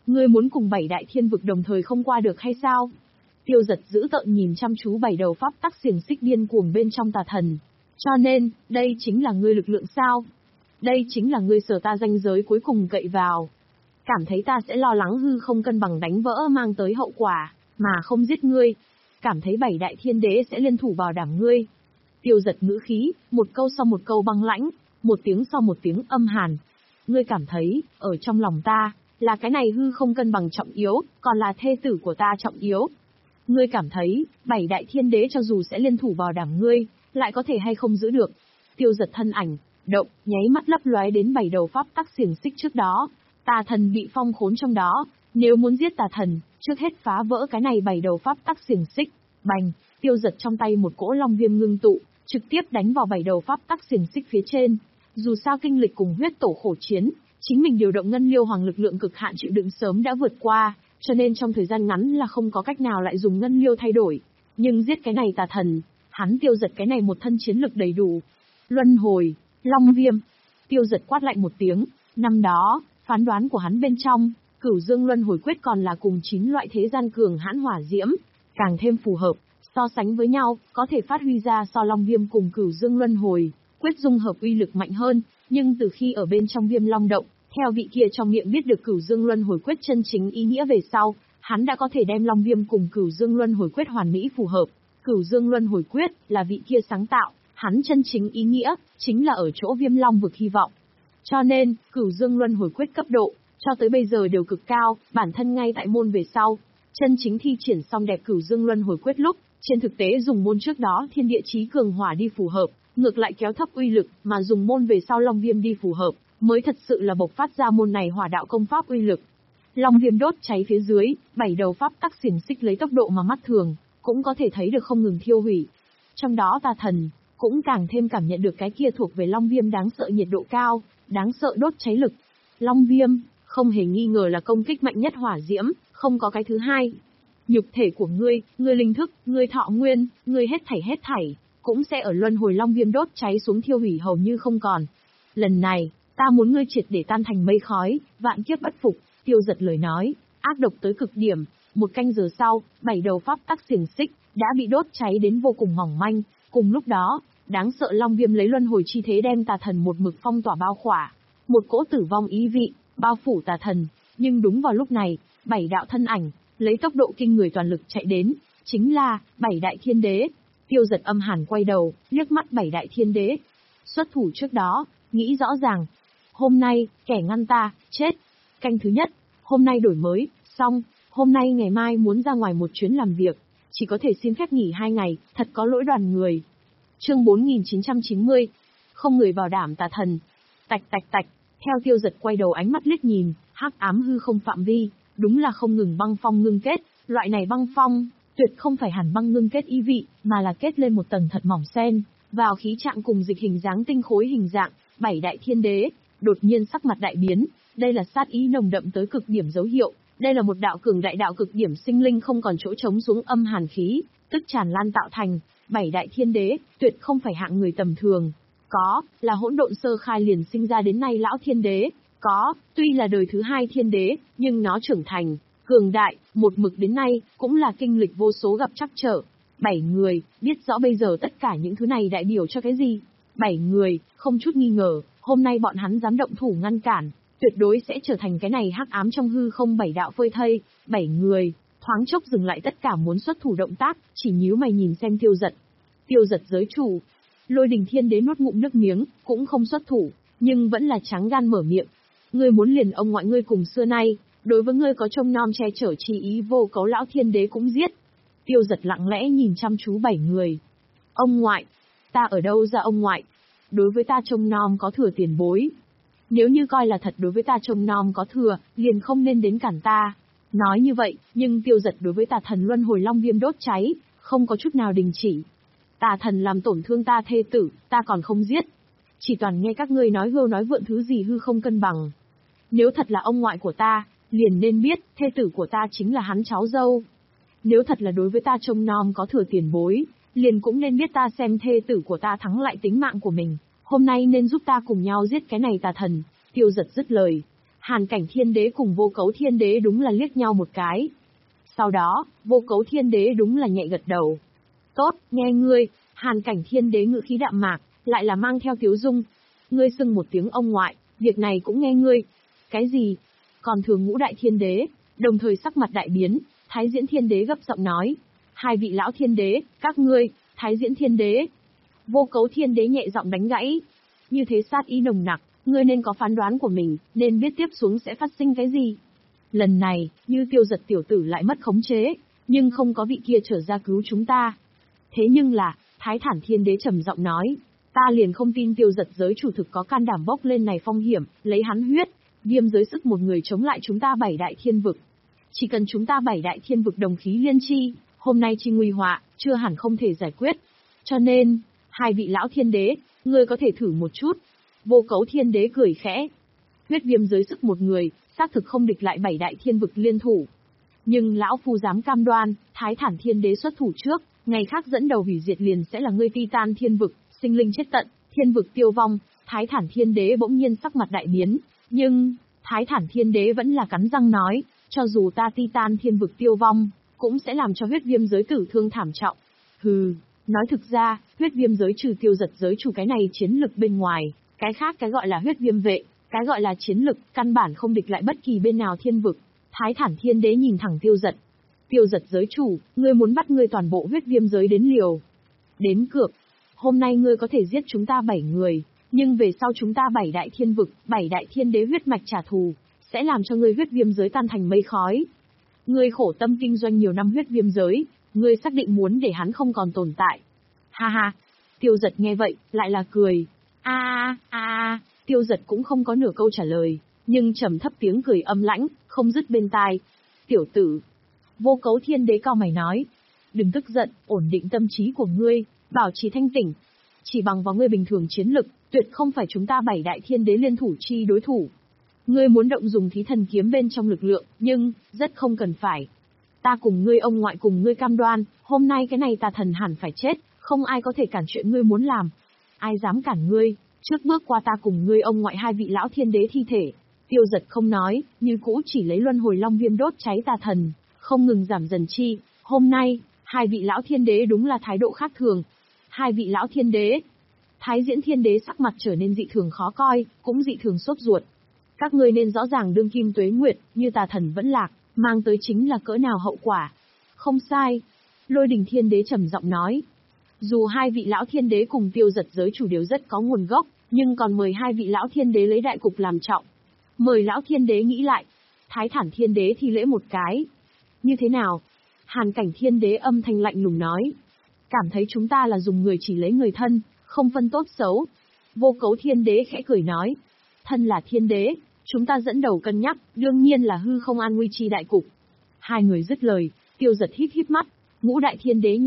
Ngươi muốn cùng bảy đại thiên vực đồng thời không qua được hay sao? Tiêu Giật dữ tợn nhìn chăm chú bảy đầu pháp tắc xiềng xích điên cuồng bên trong tà thần. Cho nên, đây chính là ngươi lực lượng sao? Đây chính là ngươi sở ta ranh giới cuối cùng cậy vào. Cảm thấy ta sẽ lo lắng hư không cân bằng đánh vỡ mang tới hậu quả, mà không giết ngươi. Cảm thấy bảy đại thiên đế sẽ liên thủ bảo đảm ngươi. Tiêu Giật ngữ khí, một câu sau một câu băng lãnh, một tiếng sau một tiếng âm hàn. Ngươi cảm thấy, ở trong lòng ta, là cái này hư không cân bằng trọng yếu, còn là thê tử của ta trọng yếu. Ngươi cảm thấy, bảy đại thiên đế cho dù sẽ liên thủ bảo đảm ngươi, lại có thể hay không giữ được. Tiêu Giật thân ảnh, động, nháy mắt lấp lóe đến bảy đầu pháp tắc xiềng xích trước đó. Tà thần bị phong khốn trong đó, nếu muốn giết tà thần, trước hết phá vỡ cái này bảy đầu pháp tắc xiềng xích. Bành, Tiêu Giật trong tay một cỗ long viêm ngưng tụ, trực tiếp đánh vào bảy đầu pháp tắc xiềng xích phía trên. Dù sao kinh lịch cùng huyết tổ khổ chiến, chính mình điều động ngân liêu hoàng lực lượng cực hạn chịu đựng sớm đã vượt qua, cho nên trong thời gian ngắn là không có cách nào lại dùng ngân liêu thay đổi. Nhưng giết cái này tà thần, hắn Tiêu Giật cái này một thân chiến lực đầy đủ. Luân hồi, long viêm. Tiêu Giật quát lạnh một tiếng, năm đó, phán đoán của hắn bên trong, Cửu Dương Luân Hồi Quyết còn là cùng chín loại thế gian cường hãn hỏa diễm, càng thêm phù hợp, so sánh với nhau, có thể phát huy ra so long viêm cùng Cửu Dương Luân Hồi Quyết dung hợp uy lực mạnh hơn, nhưng từ khi ở bên trong Viêm Long động, theo vị kia trong miệng biết được Cửu Dương Luân Hồi Quyết chân chính ý nghĩa về sau, hắn đã có thể đem long viêm cùng Cửu Dương Luân Hồi Quyết hoàn mỹ phù hợp. Cửu Dương Luân Hồi Quyết là vị kia sáng tạo, hắn chân chính ý nghĩa chính là ở chỗ Viêm Long vực hy vọng. Cho nên, Cửu Dương Luân Hồi Quyết cấp độ cho tới bây giờ đều cực cao, bản thân ngay tại môn về sau, chân chính thi triển xong đẹp Cửu Dương Luân Hồi Quyết lúc, trên thực tế dùng môn trước đó thiên địa chí cường hỏa đi phù hợp, ngược lại kéo thấp uy lực, mà dùng môn về sau long viêm đi phù hợp, mới thật sự là bộc phát ra môn này hỏa đạo công pháp uy lực. Long viêm đốt cháy phía dưới, bảy đầu pháp tắc xiềng xích lấy tốc độ mà mắt thường cũng có thể thấy được không ngừng thiêu hủy. Trong đó tà thần cũng càng thêm cảm nhận được cái kia thuộc về long viêm đáng sợ nhiệt độ cao, đáng sợ đốt cháy lực. Long viêm, không hề nghi ngờ là công kích mạnh nhất hỏa diễm, không có cái thứ hai. Nhục thể của ngươi, ngươi linh thức, ngươi thọ nguyên, ngươi hết thảy hết thảy, cũng sẽ ở luân hồi long viêm đốt cháy xuống thiêu hủy hầu như không còn. Lần này, ta muốn ngươi triệt để tan thành mây khói, vạn kiếp bất phục. Tiêu Giật lời nói, ác độc tới cực điểm. Một canh giờ sau, bảy đầu pháp tắc xiềng xích đã bị đốt cháy đến vô cùng mỏng manh. Cùng lúc đó, đáng sợ long viêm lấy luân hồi chi thế đem tà thần một mực phong tỏa bao khỏa. Một cỗ tử vong ý vị bao phủ tà thần. Nhưng đúng vào lúc này, bảy đạo thân ảnh lấy tốc độ kinh người toàn lực chạy đến, chính là bảy đại thiên đế. Tiêu Giật âm hàn quay đầu, liếc mắt bảy đại thiên đế. Xuất thủ trước đó, nghĩ rõ ràng. Hôm nay, kẻ ngăn ta, chết. Canh thứ nhất, hôm nay đổi mới, xong. Hôm nay ngày mai muốn ra ngoài một chuyến làm việc, chỉ có thể xin phép nghỉ hai ngày, thật có lỗi đoàn người. Chương bốn nghìn chín trăm chín mươi, không người bảo đảm tà thần. Tạch tạch tạch, theo Tiêu Giật quay đầu ánh mắt liếc nhìn, hắc ám hư không phạm vi, đúng là không ngừng băng phong ngưng kết, loại này băng phong, tuyệt không phải hẳn băng ngưng kết ý vị, mà là kết lên một tầng thật mỏng sen, vào khí trạng cùng dịch hình dáng tinh khối hình dạng, bảy đại thiên đế, đột nhiên sắc mặt đại biến, đây là sát ý nồng đậm tới cực điểm dấu hiệu, đây là một đạo cường đại đạo cực điểm sinh linh không còn chỗ trống xuống âm hàn khí, tức tràn lan tạo thành, bảy đại thiên đế, tuyệt không phải hạng người tầm thường, có, là hỗn độn sơ khai liền sinh ra đến nay lão thiên đế, có, tuy là đời thứ hai thiên đế, nhưng nó trưởng thành, cường đại, một mực đến nay, cũng là kinh lịch vô số gặp trắc trở. Bảy người, biết rõ bây giờ tất cả những thứ này đại biểu cho cái gì. Bảy người, không chút nghi ngờ, hôm nay bọn hắn dám động thủ ngăn cản, tuyệt đối sẽ trở thành cái này hắc ám trong hư không bảy đạo phơi thây. Bảy người, thoáng chốc dừng lại tất cả muốn xuất thủ động tác, chỉ nhíu mày nhìn xem Tiêu Giật. Tiêu Giật giới chủ, Lôi Đình Thiên Đế nuốt ngụm nước miếng, cũng không xuất thủ, nhưng vẫn là trắng gan mở miệng. Ngươi muốn liền ông ngoại ngươi cùng xưa nay, đối với ngươi có trông nom che chở chi ý vô cấu lão thiên đế cũng giết. Tiêu Giật lặng lẽ nhìn chăm chú bảy người. Ông ngoại, ta ở đâu ra ông ngoại? Đối với ta trông nom có thừa tiền bối. Nếu như coi là thật đối với ta trông nom có thừa, liền không nên đến cản ta. Nói như vậy, nhưng Tiêu Giật đối với tà thần luân hồi long viêm đốt cháy, không có chút nào đình chỉ. Tà thần làm tổn thương ta thê tử, ta còn không giết. Chỉ toàn nghe các ngươi nói hưu nói vượn thứ gì hư không cân bằng. Nếu thật là ông ngoại của ta, liền nên biết, thê tử của ta chính là hắn cháu dâu. Nếu thật là đối với ta trông nom có thừa tiền bối, liền cũng nên biết ta xem thê tử của ta thắng lại tính mạng của mình. Hôm nay nên giúp ta cùng nhau giết cái này tà thần. Tiêu Giật dứt lời. Hàn Cảnh Thiên Đế cùng Vô Cấu Thiên Đế đúng là liếc nhau một cái. Sau đó, Vô Cấu Thiên Đế đúng là nhẹ gật đầu. Tốt, nghe ngươi. Hàn Cảnh Thiên Đế ngữ khí đạm mạc, lại là mang theo tiếu dung. Ngươi xưng một tiếng ông ngoại, việc này cũng nghe ngươi. Cái gì? Còn Thường Ngũ Đại Thiên Đế, đồng thời sắc mặt đại biến, Thái Diễn Thiên Đế gấp giọng nói. Hai vị lão thiên đế, các ngươi, Thái Diễn Thiên Đế. Vô Cấu Thiên Đế nhẹ giọng đánh gãy. Như thế sát ý nồng nặc, ngươi nên có phán đoán của mình, nên biết tiếp xuống sẽ phát sinh cái gì. Lần này, như Tiêu Giật tiểu tử lại mất khống chế, nhưng không có vị kia trở ra cứu chúng ta. Thế nhưng là, Thái Thản Thiên Đế trầm giọng nói, ta liền không tin Tiêu Giật giới chủ thực có can đảm bốc lên này phong hiểm, lấy hắn huyết, viêm giới sức một người chống lại chúng ta bảy đại thiên vực. Chỉ cần chúng ta bảy đại thiên vực đồng khí liên chi, hôm nay chi nguy họa, chưa hẳn không thể giải quyết. Cho nên, hai vị lão thiên đế, ngươi có thể thử một chút. Vô Cấu Thiên Đế cười khẽ. Huyết viêm giới sức một người, xác thực không địch lại bảy đại thiên vực liên thủ. Nhưng lão phu dám cam đoan, Thái Thản Thiên Đế xuất thủ trước, ngày khác dẫn đầu hủy diệt liền sẽ là ngươi Titan thiên vực, sinh linh chết tận, thiên vực tiêu vong. Thái Thản Thiên Đế bỗng nhiên sắc mặt đại biến, nhưng Thái Thản Thiên Đế vẫn là cắn răng nói, cho dù ta Titan thiên vực tiêu vong, cũng sẽ làm cho huyết viêm giới tử thương thảm trọng. Hừ, nói thực ra, huyết viêm giới trừ Tiêu Giật giới chủ cái này chiến lực bên ngoài, cái khác cái gọi là huyết viêm vệ, cái gọi là chiến lực, căn bản không địch lại bất kỳ bên nào thiên vực. Thái Thản Thiên Đế nhìn thẳng Tiêu Giật. Tiêu Giật giới chủ, ngươi muốn bắt ngươi toàn bộ huyết viêm giới đến liều. Đến cược. Hôm nay ngươi có thể giết chúng ta bảy người, nhưng về sau chúng ta bảy đại thiên vực, bảy đại thiên đế huyết mạch trả thù, sẽ làm cho ngươi huyết viêm giới tan thành mây khói. Ngươi khổ tâm kinh doanh nhiều năm huyết viêm giới, ngươi xác định muốn để hắn không còn tồn tại. Ha ha. Tiêu Giật nghe vậy, lại là cười. A a a, Tiêu Giật cũng không có nửa câu trả lời, nhưng trầm thấp tiếng cười âm lãnh, không dứt bên tai. Tiểu tử. Vô Cấu Thiên Đế cao mày nói. Đừng tức giận, ổn định tâm trí của ngươi, bảo trì thanh tỉnh. Chỉ bằng vào ngươi bình thường chiến lực, tuyệt không phải chúng ta bảy đại thiên đế liên thủ chi đối thủ. Ngươi muốn động dùng thí thần kiếm bên trong lực lượng, nhưng, rất không cần phải. Ta cùng ngươi ông ngoại cùng ngươi cam đoan, hôm nay cái này tà thần hẳn phải chết, không ai có thể cản chuyện ngươi muốn làm. Ai dám cản ngươi, trước bước qua ta cùng ngươi ông ngoại hai vị lão thiên đế thi thể. Tiêu Giật không nói, như cũ chỉ lấy luân hồi long viêm đốt cháy tà thần, không ngừng giảm dần chi. Hôm nay, hai vị lão thiên đế đúng là thái độ khác thường. Hai vị lão thiên đế. Thái Diễn Thiên Đế sắc mặt trở nên dị thường khó coi, cũng dị thường sốt ruột. Các ngươi nên rõ ràng đương kim tuế nguyệt, như tà thần vẫn lạc, mang tới chính là cỡ nào hậu quả. Không sai. Lôi Đình Thiên Đế trầm giọng nói. Dù hai vị lão thiên đế cùng Tiêu Giật giới chủ đều rất có nguồn gốc, nhưng còn mời hai vị lão thiên đế lấy đại cục làm trọng. Mời lão thiên đế nghĩ lại. Thái Thản Thiên Đế thi lễ một cái. Như thế nào? Hàn Cảnh Thiên Đế âm thanh lạnh lùng nói. Cảm thấy chúng ta là dùng người chỉ lấy người thân, không phân tốt xấu. Vô Cấu Thiên Đế khẽ cười nói. Thân là thiên đế, chúng ta dẫn đầu cân nhắc, đương nhiên là hư không an nguy chi đại cục. Hai người dứt lời, Tiêu Giật híp híp mắt, Ngũ Đại Thiên Đế